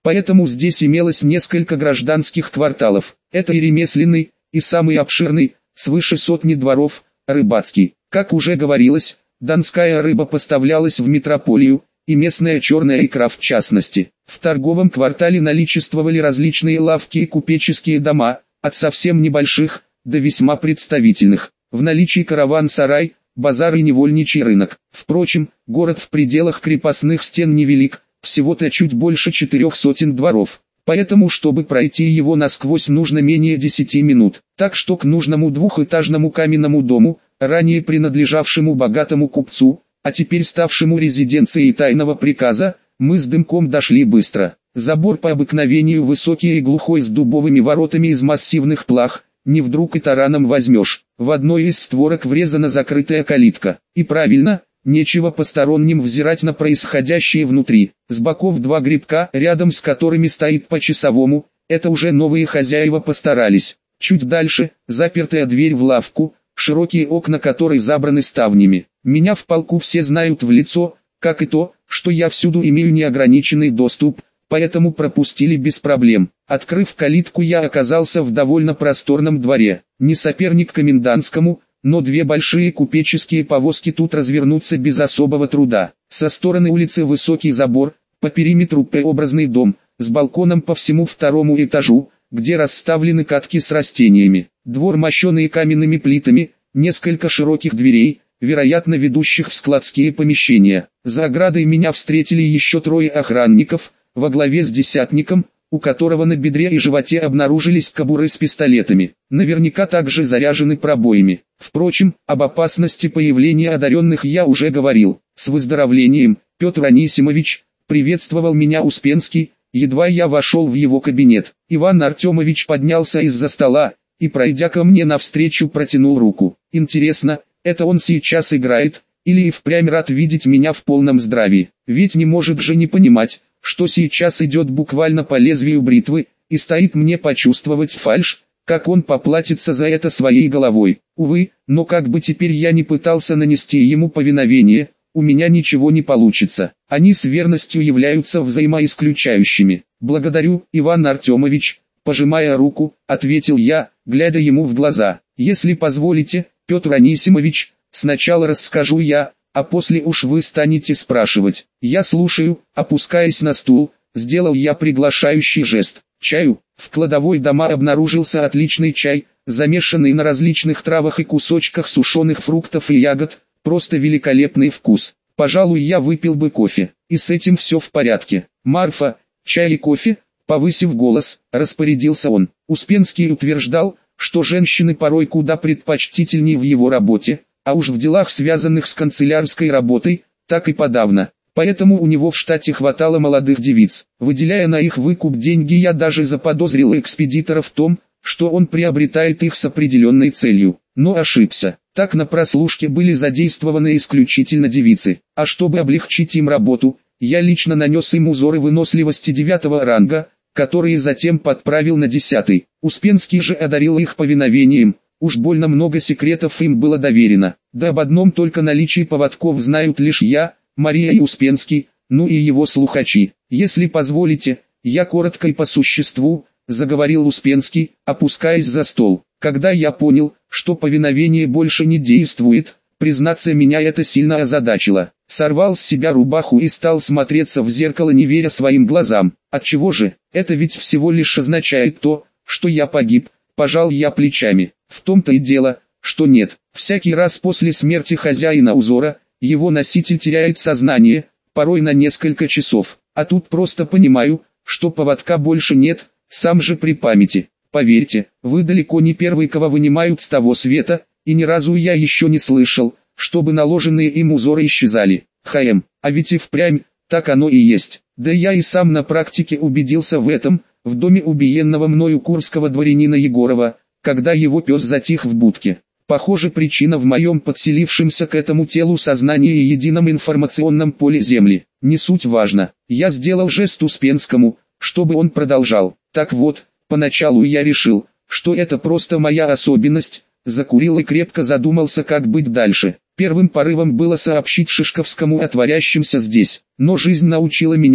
Поэтому здесь имелось несколько гражданских кварталов. Это и ремесленный, и самый обширный, свыше сотни дворов, рыбацкий. Как уже говорилось, донская рыба поставлялась в метрополию, и местная черная икра в частности. В торговом квартале наличествовали различные лавки и купеческие дома, от совсем небольших до весьма представительных. В наличии караван-сарай, базар и невольничий рынок. Впрочем, город в пределах крепостных стен невелик, всего-то чуть больше четырех сотен дворов. Поэтому, чтобы пройти его насквозь, нужно менее десяти минут. Так что к нужному двухэтажному каменному дому, ранее принадлежавшему богатому купцу, а теперь ставшему резиденцией тайного приказа, мы с Дымком дошли быстро. Забор по обыкновению высокий и глухой, с дубовыми воротами из массивных плах, не вдруг и тараном возьмешь. В одной из створок врезана закрытая калитка. И правильно, нечего посторонним взирать на происходящее внутри. С боков два грибка, рядом с которыми стоит по часовому, это уже новые хозяева постарались. Чуть дальше, запертая дверь в лавку, широкие окна которой забраны ставнями. Меня в полку все знают в лицо, как и то, что я всюду имею неограниченный доступ, поэтому пропустили без проблем. Открыв калитку, я оказался в довольно просторном дворе. Не соперник комендантскому, но две большие купеческие повозки тут развернутся без особого труда. Со стороны улицы высокий забор, по периметру П-образный дом, с балконом по всему второму этажу, где расставлены катки с растениями. Двор, мощенный каменными плитами, несколько широких дверей, вероятно ведущих в складские помещения. За оградой меня встретили еще трое охранников, во главе с десятником, у которого на бедре и животе обнаружились кобуры с пистолетами, наверняка также заряжены пробоями. Впрочем, об опасности появления одаренных я уже говорил. С выздоровлением, Петр Анисимович, приветствовал меня Успенский, едва я вошел в его кабинет. Иван Артемович поднялся из-за стола и, пройдя ко мне навстречу, протянул руку. Интересно, это он сейчас играет, или и впрямь рад видеть меня в полном здравии? Ведь не может же не понимать, что сейчас идет буквально по лезвию бритвы, и стоит мне почувствовать фальшь, как он поплатится за это своей головой. Увы, но как бы теперь я ни пытался нанести ему повиновение, у меня ничего не получится. Они с верностью являются взаимоисключающими. Благодарю, Иван Артемович, пожимая руку, ответил я, глядя ему в глаза. Если позволите, Петр Анисимович, сначала расскажу я, а после уж вы станете спрашивать. Я слушаю, опускаясь на стул, сделал я приглашающий жест. Чаю. В кладовой дома обнаружился отличный чай, замешанный на различных травах и кусочках сушеных фруктов и ягод, просто великолепный вкус. Пожалуй, я выпил бы кофе, и с этим все в порядке. Марфа, чай и кофе, повысив голос, распорядился он. Успенский утверждал, что женщины порой куда предпочтительнее в его работе, а уж в делах, связанных с канцелярской работой, так и подавно. Поэтому у него в штате хватало молодых девиц. Выделяя на их выкуп деньги, я даже заподозрил экспедитора в том, что он приобретает их с определенной целью. Но ошибся. Так на прослушке были задействованы исключительно девицы. А чтобы облегчить им работу, я лично нанес им узоры выносливости девятого ранга, которые затем подправил на десятый. Успенский же одарил их повиновением. Уж больно много секретов им было доверено. Да об одном только наличии поводков знают лишь я, Мария и Успенский, ну и его слухачи. Если позволите, я коротко и по существу, заговорил Успенский, опускаясь за стол. Когда я понял, что повиновение больше не действует, признаться, меня это сильно озадачило. Сорвал с себя рубаху и стал смотреться в зеркало, не веря своим глазам. Отчего же? Это ведь всего лишь означает то, что я погиб. Пожал я плечами. В том-то и дело, что нет. Всякий раз после смерти хозяина узора, его носитель теряет сознание, порой на несколько часов. А тут просто понимаю, что поводка больше нет, сам же при памяти. Поверьте, вы далеко не первый, кого вынимают с того света, и ни разу я еще не слышал, чтобы наложенные им узоры исчезали. Хм, а ведь и впрямь, так оно и есть. Да я и сам на практике убедился в этом, в доме убиенного мною курского дворянина Егорова, когда его пес затих в будке. Похоже, причина в моем подселившемся к этому телу сознании и едином информационном поле Земли. Не суть важно. Я сделал жест Успенскому, чтобы он продолжал. Так вот, поначалу я решил, что это просто моя особенность, закурил и крепко задумался, как быть дальше. Первым порывом было сообщить Шишковскому о творящемся здесь, но жизнь научила меня,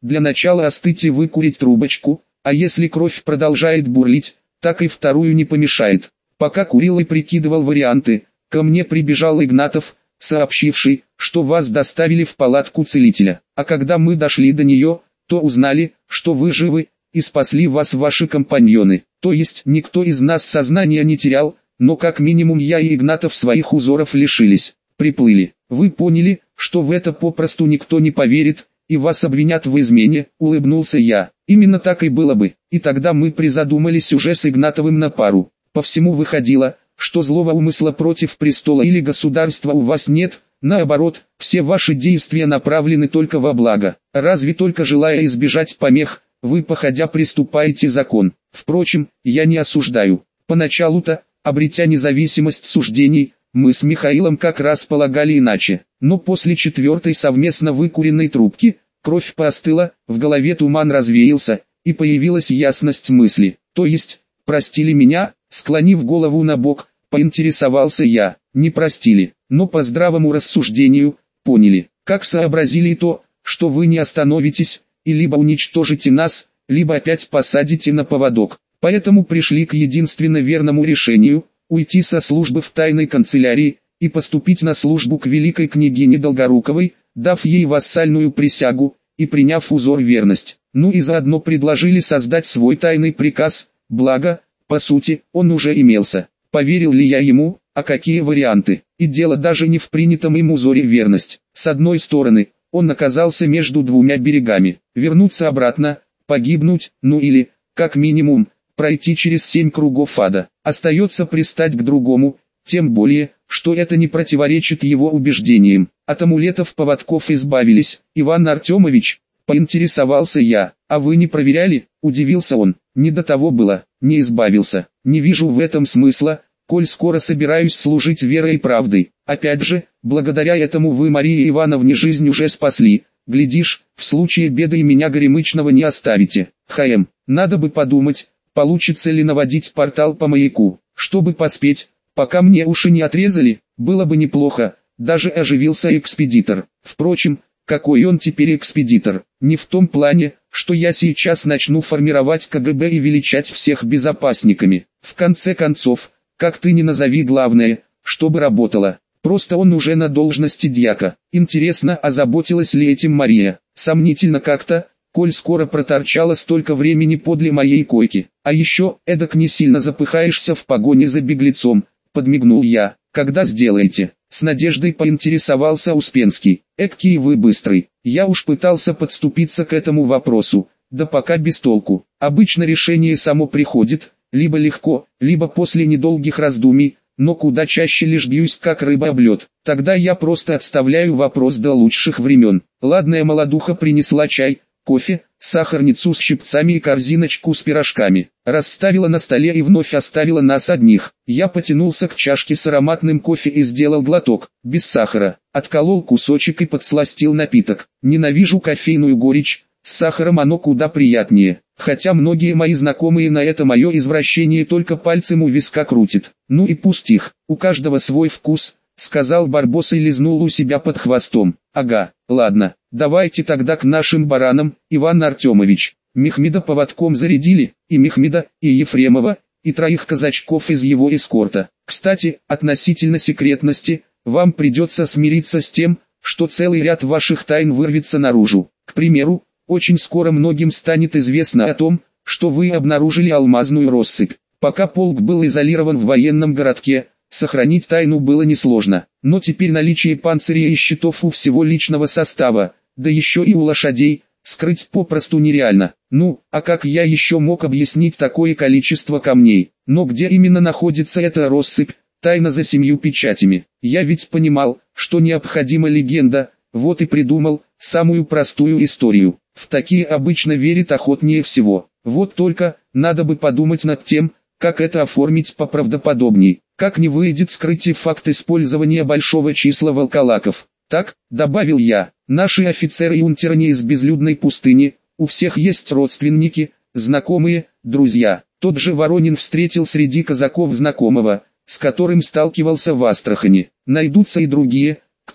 Для начала остыть и выкурить трубочку, а если кровь продолжает бурлить, так и вторую не помешает. Пока курил и прикидывал варианты, ко мне прибежал Игнатов, сообщивший, что вас доставили в палатку целителя. А когда мы дошли до нее, то узнали, что вы живы, и спасли вас ваши компаньоны. То есть никто из нас сознания не терял, но как минимум я и Игнатов своих узоров лишились. Приплыли. Вы поняли, что в это попросту никто не поверит, и вас обвинят в измене, улыбнулся я. Именно так и было бы. И тогда мы призадумались уже с Игнатовым на пару. По всему выходило, что злого умысла против престола или государства у вас нет, наоборот, все ваши действия направлены только во благо. Разве только желая избежать помех, вы походя приступаете закон. Впрочем, я не осуждаю. Поначалу-то, обретя независимость суждений, мы с Михаилом как раз полагали иначе. Но после четвертой совместно выкуренной трубки, кровь поостыла, в голове туман развеялся, и появилась ясность мысли. То есть, простили меня, склонив голову на бок, поинтересовался я. Не простили, но по здравому рассуждению, поняли. Как сообразили то, что вы не остановитесь, и либо уничтожите нас, либо опять посадите на поводок. Поэтому пришли к единственно верному решению – уйти со службы в тайной канцелярии и поступить на службу к великой княгине Долгоруковой, дав ей вассальную присягу и приняв узор верность. Ну и заодно предложили создать свой тайный приказ, благо, по сути, он уже имелся. Поверил ли я ему, а какие варианты? И дело даже не в принятом им узоре верность. С одной стороны, он оказался между двумя берегами. Вернуться обратно, погибнуть, ну или, как минимум, пройти через семь кругов ада. Остается пристать к другому, тем более, что это не противоречит его убеждениям. От амулетов-поводков избавились. Иван Артемович, поинтересовался я, а вы не проверяли? Удивился он. Не до того было, не избавился. Не вижу в этом смысла, коль скоро собираюсь служить верой и правдой. Опять же, благодаря этому вы, Марии Ивановне, жизнь уже спасли. Глядишь, в случае беды и меня горемычного не оставите. Хм, надо бы подумать, получится ли наводить портал по маяку, чтобы поспеть, пока мне уши не отрезали, было бы неплохо, даже оживился экспедитор. Впрочем, какой он теперь экспедитор? Не в том плане, что я сейчас начну формировать КГБ и величать всех безопасниками. В конце концов, как ты ни назови, главное, чтобы работало. Просто он уже на должности дьяка. Интересно, озаботилась ли этим Мария? Сомнительно как-то, коль скоро проторчала столько времени подле моей койки. А еще, эдак не сильно запыхаешься в погоне за беглецом, подмигнул я. Когда сделаете? С надеждой поинтересовался Успенский. Эккий вы быстрый. Я уж пытался подступиться к этому вопросу, да пока без толку. Обычно решение само приходит, либо легко, либо после недолгих раздумий, но куда чаще лишь бьюсь как рыба об лед. Тогда я просто отставляю вопрос до лучших времен. Ладная молодуха принесла чай, кофе, сахарницу с щипцами и корзиночку с пирожками. Расставила на столе и вновь оставила нас одних. Я потянулся к чашке с ароматным кофе и сделал глоток, без сахара. Отколол кусочек и подсластил напиток. Ненавижу кофейную горечь, с сахаром оно куда приятнее. Хотя многие мои знакомые на это мое извращение только пальцем у виска крутят. Ну и пусть их, у каждого свой вкус, сказал Барбос и лизнул у себя под хвостом. Ага, ладно, давайте тогда к нашим баранам, Иван Артемович. Мехмеда поводком зарядили, и Мехмеда, и Ефремова, и троих казачков из его эскорта. Кстати, относительно секретности, вам придется смириться с тем, что целый ряд ваших тайн вырвется наружу. К примеру, очень скоро многим станет известно о том, что вы обнаружили алмазную россыпь. Пока полк был изолирован в военном городке, сохранить тайну было несложно. Но теперь наличие панциря и щитов у всего личного состава, да еще и у лошадей, скрыть попросту нереально. Ну, а как я еще мог объяснить такое количество камней? Но где именно находится эта россыпь, тайна за семью печатями? Я ведь понимал, что необходима легенда, вот и придумал самую простую историю. В такие обычно верят охотнее всего. Вот только, надо бы подумать над тем, как это оформить поправдоподобней. Как не выйдет скрыть и факт использования большого числа волколаков. Так, добавил я, наши офицеры и унтеры не из безлюдной пустыни, у всех есть родственники, знакомые, друзья. Тот же Воронин встретил среди казаков знакомого, с которым сталкивался в Астрахани. Найдутся и другие,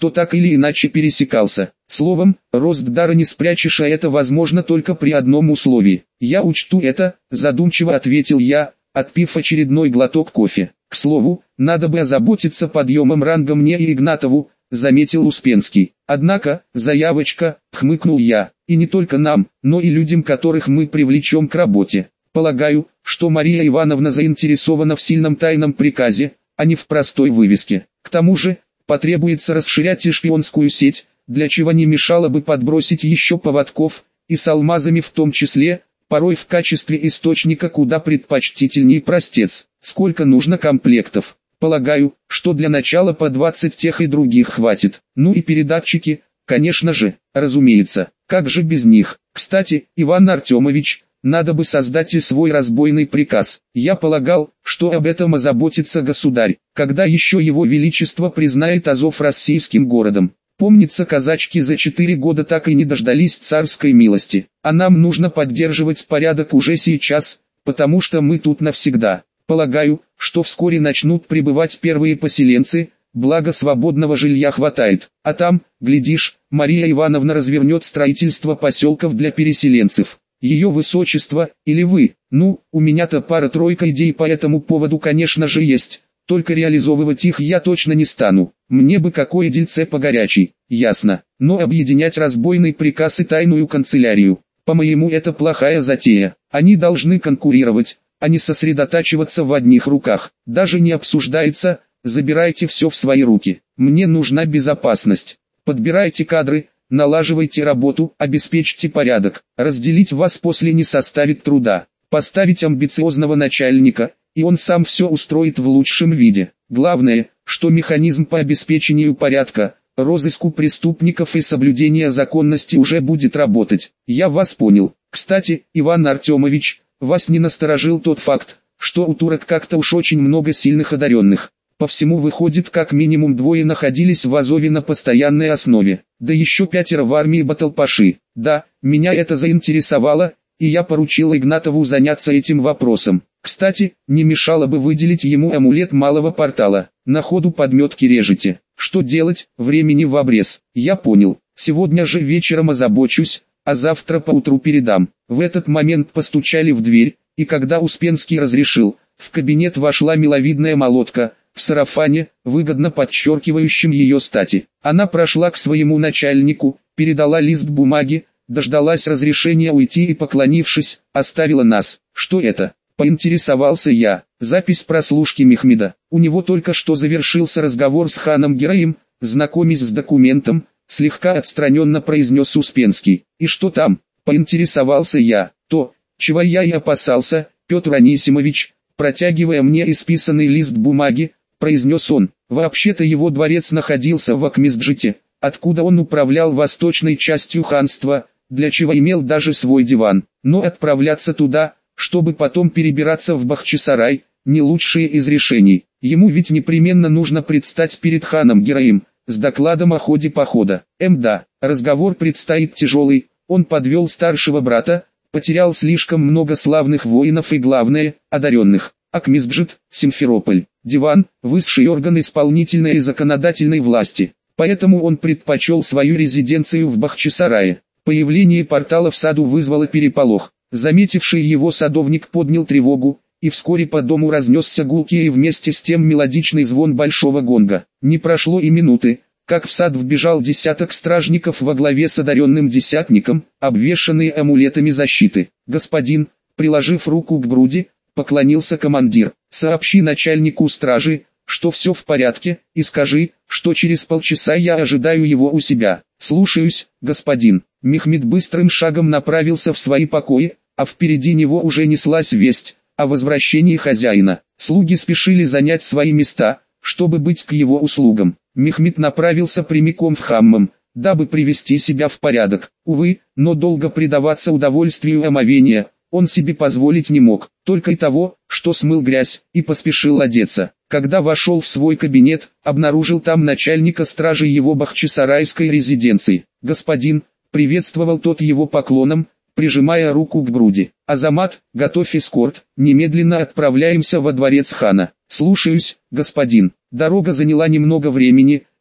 кто так или иначе пересекался. Словом, рост дара не спрячешь, а это возможно только при одном условии. Я учту это, задумчиво ответил я, отпив очередной глоток кофе. К слову, надо бы озаботиться подъемом ранга мне и Игнатову, заметил Успенский. Однако, заявочка, хмыкнул я, и не только нам, но и людям, которых мы привлечем к работе. Полагаю, что Мария Ивановна заинтересована в сильном тайном приказе, а не в простой вывеске. К тому же, потребуется расширять и шпионскую сеть, для чего не мешало бы подбросить еще поводков, и с алмазами в том числе, порой в качестве источника куда предпочтительнее простец. Сколько нужно комплектов? Полагаю, что для начала по двадцать тех и других хватит. Ну и передатчики, конечно же, разумеется, как же без них. Кстати, Иван Артемович, надо бы создать и свой разбойный приказ. Я полагал, что об этом озаботится государь, когда еще его величество признает Азов российским городом. Помнится, казачки за четыре года так и не дождались царской милости. А нам нужно поддерживать порядок уже сейчас, потому что мы тут навсегда. Полагаю, что вскоре начнут прибывать первые поселенцы, благо свободного жилья хватает. А там, глядишь, Мария Ивановна развернет строительство поселков для переселенцев. Ее высочество, или вы, ну, у меня-то пара-тройка идей по этому поводу конечно же есть, только реализовывать их я точно не стану. Мне бы какое дельце погорячей, ясно, но объединять разбойный приказ и тайную канцелярию, по-моему, это плохая затея. Они должны конкурировать, а не сосредотачиваться в одних руках. Даже не обсуждается, забирайте все в свои руки. Мне нужна безопасность. Подбирайте кадры, налаживайте работу, обеспечьте порядок. Разделить вас после не составит труда. Поставить амбициозного начальника, и он сам все устроит в лучшем виде. Главное, что механизм по обеспечению порядка, розыску преступников и соблюдения законности уже будет работать. Я вас понял. Кстати, Иван Артемович, вас не насторожил тот факт, что у турок как-то уж очень много сильных одаренных. По всему выходит, как минимум двое находились в Азове на постоянной основе, да еще пятеро в армии Баталпаши. Да, меня это заинтересовало, и я поручил Игнатову заняться этим вопросом. Кстати, не мешало бы выделить ему амулет малого портала. На ходу подметки режете. Что делать, времени в обрез. Я понял, сегодня же вечером озабочусь, а завтра поутру передам. В этот момент постучали в дверь, и когда Успенский разрешил, в кабинет вошла миловидная молотка, в сарафане, выгодно подчеркивающем ее стати. Она прошла к своему начальнику, передала лист бумаги, дождалась разрешения уйти и, поклонившись, оставила нас. Что это? Поинтересовался я. Запись прослушки Мехмеда. У него только что завершился разговор с ханом Гераем, знакомясь с документом, слегка отстраненно произнес Успенский. И что там? Поинтересовался я. То, чего я и опасался, Петр Анисимович, протягивая мне исписанный лист бумаги, произнес он. Вообще-то его дворец находился в Акмезджите, откуда он управлял восточной частью ханства, для чего имел даже свой диван. Но отправляться туда, чтобы потом перебираться в Бахчисарай, не лучшее из решений. Ему ведь непременно нужно предстать перед ханом Гераем, с докладом о ходе похода. Эм да, разговор предстоит тяжелый, он подвел старшего брата, потерял слишком много славных воинов и, главное, одаренных. Акмезджит, Симферополь, диван, высший орган исполнительной и законодательной власти. Поэтому он предпочел свою резиденцию в Бахчисарае. Появление портала в саду вызвало переполох. Заметивший его садовник поднял тревогу, и вскоре по дому разнесся гулкий и вместе с тем мелодичный звон большого гонга. Не прошло и минуты, как в сад вбежал десяток стражников во главе с одаренным десятником, обвешанные амулетами защиты. «Господин», приложив руку к груди, поклонился командир, «сообщи начальнику стражи, что все в порядке, и скажи, что через полчаса я ожидаю его у себя». «Слушаюсь, господин». Мехмед быстрым шагом направился в свои покои, а впереди него уже неслась весть о возвращении хозяина. Слуги спешили занять свои места, чтобы быть к его услугам. Мехмед направился прямиком в хаммам, дабы привести себя в порядок. Увы, но долго предаваться удовольствию омовения он себе позволить не мог, только и того, что смыл грязь, и поспешил одеться. Когда вошел в свой кабинет, обнаружил там начальника стражи его бахчисарайской резиденции. «Господин», приветствовал тот его поклоном, прижимая руку к груди. «Азамат, готовь эскорт, немедленно отправляемся во дворец хана». «Слушаюсь, господин». Дорога заняла немного времени,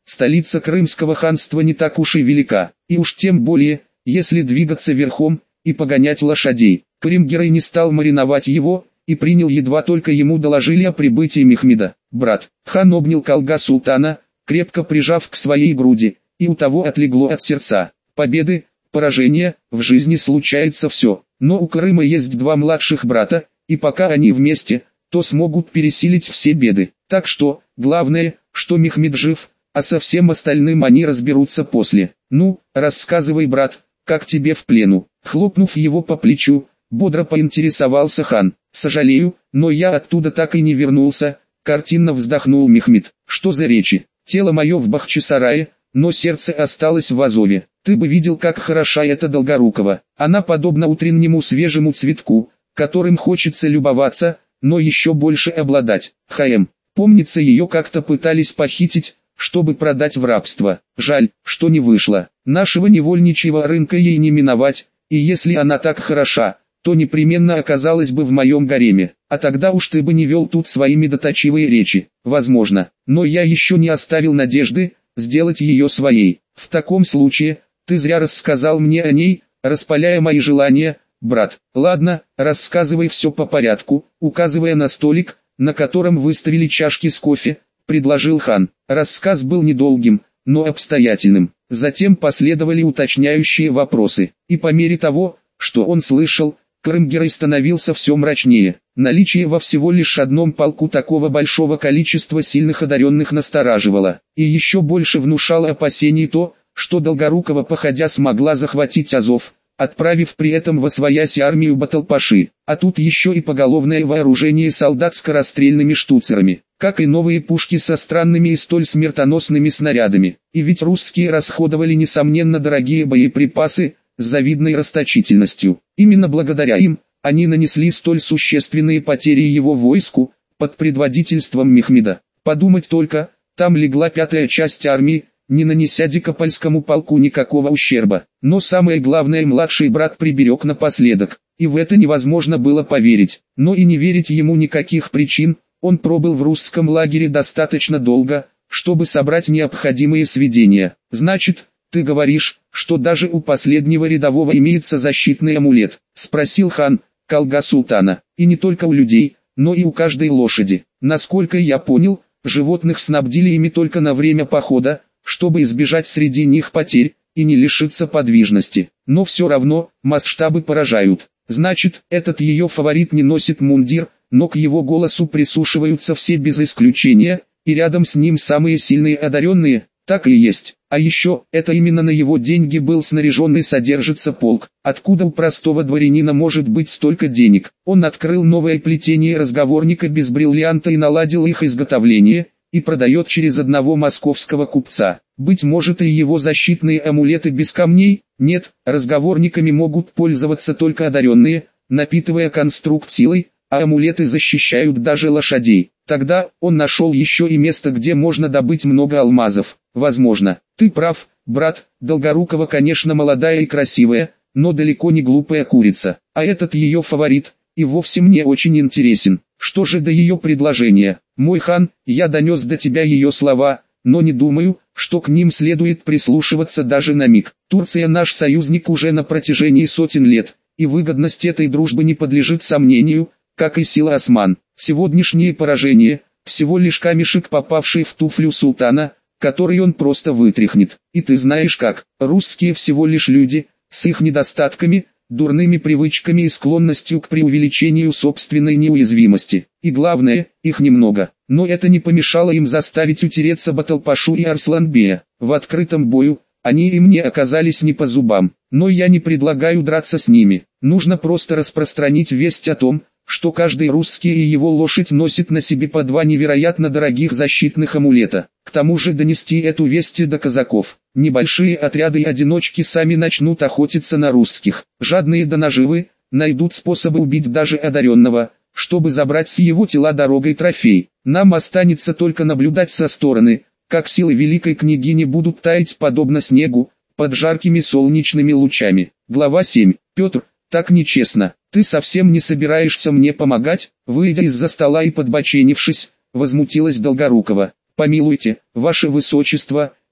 столица Крымского ханства не так уж и велика, и уж тем более, если двигаться верхом и погонять лошадей. Кремгерей не стал мариновать его, и принял едва только ему доложили о прибытии Мехмеда. Брат, хан обнял Калга Султана, крепко прижав к своей груди, и у того отлегло от сердца. Победы, поражения, в жизни случается все, но у Крыма есть два младших брата, и пока они вместе, то смогут пересилить все беды. Так что, главное, что Мехмед жив, а со всем остальным они разберутся после. Ну, рассказывай, брат, как тебе в плену? Хлопнув его по плечу, бодро поинтересовался хан. Сожалею, но я оттуда так и не вернулся, картинно вздохнул Мехмед. Что за речи? Тело мое в Бахчисарае, но сердце осталось в Азове. Ты бы видел, как хороша эта Долгорукова. Она подобна утреннему свежему цветку, которым хочется любоваться, но еще больше обладать. Хаем. Помнится, ее как-то пытались похитить, чтобы продать в рабство. Жаль, что не вышло. Нашего невольничьего рынка ей не миновать, и если она так хороша, то непременно оказалась бы в моем гареме, а тогда уж ты бы не вел тут свои медоточивые речи. Возможно, но я еще не оставил надежды сделать ее своей. В таком случае, ты зря рассказал мне о ней, распаляя мои желания, брат. Ладно, рассказывай все по порядку, указывая на столик, на котором выставили чашки с кофе, предложил хан. Рассказ был недолгим, но обстоятельным. Затем последовали уточняющие вопросы, и по мере того, что он слышал, Кремгерей становился все мрачнее. Наличие во всего лишь одном полку такого большого количества сильных одаренных настораживало, и еще больше внушало опасений то, что Долгорукова походя смогла захватить Азов, отправив при этом восвоясь армию Баталпаши, а тут еще и поголовное вооружение солдат скорострельными штуцерами, как и новые пушки со странными и столь смертоносными снарядами. И ведь русские расходовали несомненно дорогие боеприпасы, с завидной расточительностью. Именно благодаря им, они нанесли столь существенные потери его войску, под предводительством Мехмеда. Подумать только, там легла пятая часть армии, не нанеся Дикопольскому полку никакого ущерба. Но самое главное, младший брат приберег напоследок, и в это невозможно было поверить. Но и не верить ему никаких причин, он пробыл в русском лагере достаточно долго, чтобы собрать необходимые сведения. Значит, ты говоришь, что даже у последнего рядового имеется защитный амулет? Спросил хан, Калга Султана. И не только у людей, но и у каждой лошади. Насколько я понял, животных снабдили ими только на время похода, чтобы избежать среди них потерь, и не лишиться подвижности. Но все равно, масштабы поражают. Значит, этот ее фаворит не носит мундир, но к его голосу прислушиваются все без исключения, и рядом с ним самые сильные одаренные. Так и есть. А еще, это именно на его деньги был снаряжен и содержится полк. Откуда у простого дворянина может быть столько денег? Он открыл новое плетение разговорника без бриллианта и наладил их изготовление, и продает через одного московского купца. Быть может, и его защитные амулеты без камней? Нет, разговорниками могут пользоваться только одаренные, напитывая конструкт силой, а амулеты защищают даже лошадей. Тогда он нашел еще и место, где можно добыть много алмазов. Возможно, ты прав, брат, Долгорукова, конечно, молодая и красивая, но далеко не глупая курица. А этот ее фаворит, и вовсе мне очень интересен. Что же до ее предложения? Мой хан, я донес до тебя ее слова, но не думаю, что к ним следует прислушиваться даже на миг. Турция наш союзник уже на протяжении сотен лет, и выгодность этой дружбы не подлежит сомнению, как и сила осман. Сегодняшнее поражение – всего лишь камешек, попавший в туфлю султана, который он просто вытряхнет. И ты знаешь как, русские всего лишь люди, с их недостатками, дурными привычками и склонностью к преувеличению собственной неуязвимости. И главное, их немного. Но это не помешало им заставить утереться Баталпашу и Арсланбея. В открытом бою, они и мне оказались не по зубам. Но я не предлагаю драться с ними. Нужно просто распространить весть о том, что каждый русский и его лошадь носит на себе по два невероятно дорогих защитных амулета. К тому же донести эту весть до казаков. Небольшие отряды и одиночки сами начнут охотиться на русских. Жадные до наживы, найдут способы убить даже одаренного, чтобы забрать с его тела дорогой трофей. Нам останется только наблюдать со стороны, как силы великой княгини будут таять подобно снегу, под жаркими солнечными лучами. Глава семь. Петр, так нечестно. Ты совсем не собираешься мне помогать? Выйдя из-за стола и подбоченившись, возмутилась Долгорукова. Помилуйте, ваше высочество,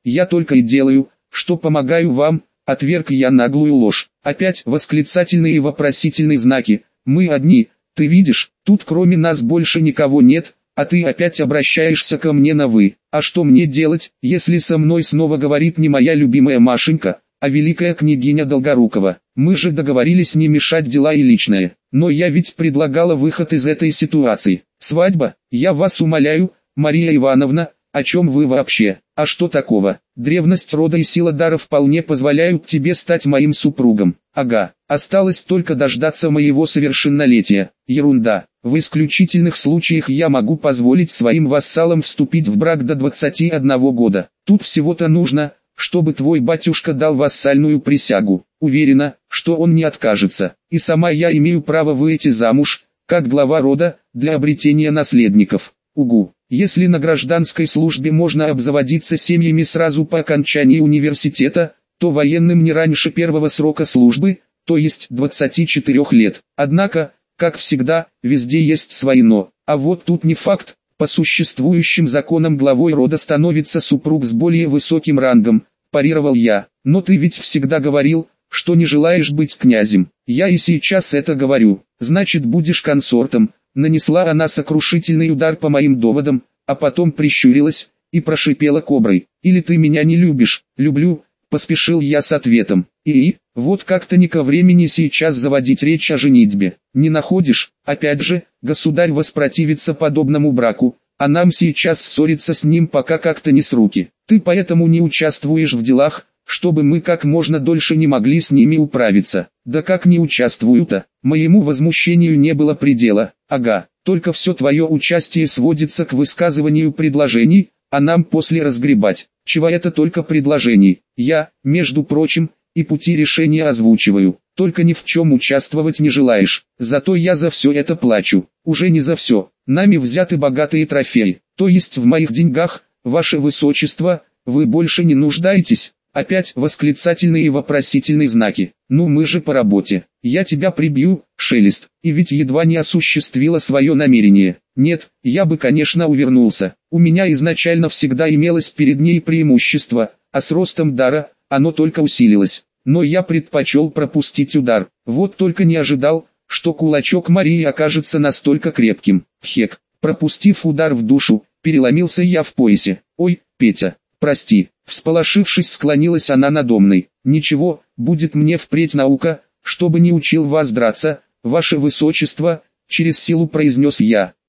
я только и делаю, что помогаю вам, отверг я наглую ложь. Опять восклицательные и вопросительные знаки, мы одни, ты видишь, тут кроме нас больше никого нет, а ты опять обращаешься ко мне на «вы». А что мне делать, если со мной снова говорит не моя любимая Машенька, а великая княгиня Долгорукова? Мы же договорились не мешать дела и личное. Но я ведь предлагала выход из этой ситуации. Свадьба, я вас умоляю, Мария Ивановна, о чем вы вообще? А что такого? Древность рода и сила дара вполне позволяют тебе стать моим супругом. Ага, осталось только дождаться моего совершеннолетия. Ерунда. В исключительных случаях я могу позволить своим вассалам вступить в брак до двадцати одного года. Тут всего-то нужно, чтобы твой батюшка дал вассальную присягу. Уверена, что он не откажется. И сама я имею право выйти замуж, как глава рода, для обретения наследников. Угу. Если на гражданской службе можно обзаводиться семьями сразу по окончании университета, то военным не раньше первого срока службы, то есть двадцати четырёх лет. Однако, как всегда, везде есть свои «но». А вот тут не факт. По существующим законам главой рода становится супруг с более высоким рангом, парировал я. Но ты ведь всегда говорил, что не желаешь быть князем. Я и сейчас это говорю. Значит, будешь консортом. Нанесла она сокрушительный удар по моим доводам, а потом прищурилась и прошипела коброй. Или ты меня не любишь? Люблю, поспешил я с ответом. И, вот как-то не ко времени сейчас заводить речь о женитьбе. Не находишь? Опять же, государь воспротивится подобному браку, а нам сейчас ссориться с ним пока как-то не с руки. Ты поэтому не участвуешь в делах, чтобы мы как можно дольше не могли с ними управиться. Да как не участвую-то? Моему возмущению не было предела. Ага, только все твое участие сводится к высказыванию предложений, а нам после разгребать. Чего это только предложений? Я, между прочим, и пути решения озвучиваю. Только ни в чем участвовать не желаешь. Зато я за все это плачу. Уже не за все. Нами взяты богатые трофеи. То есть в моих деньгах, ваше высочество, вы больше не нуждаетесь. Опять восклицательные и вопросительные знаки. Ну мы же по работе. Я тебя прибью, Шелест. И ведь едва не осуществила свое намерение. Нет, я бы конечно увернулся. У меня изначально всегда имелось перед ней преимущество, а с ростом дара, оно только усилилось. Но я предпочел пропустить удар. Вот только не ожидал, что кулачок Марии окажется настолько крепким. Хек, пропустив удар в душу, переломился я в поясе. Ой, Петя, прости. Всполошившись, склонилась она надо мной. Ничего, будет мне впредь наука, чтобы не учил вас драться, ваше высочество, через силу произнес я.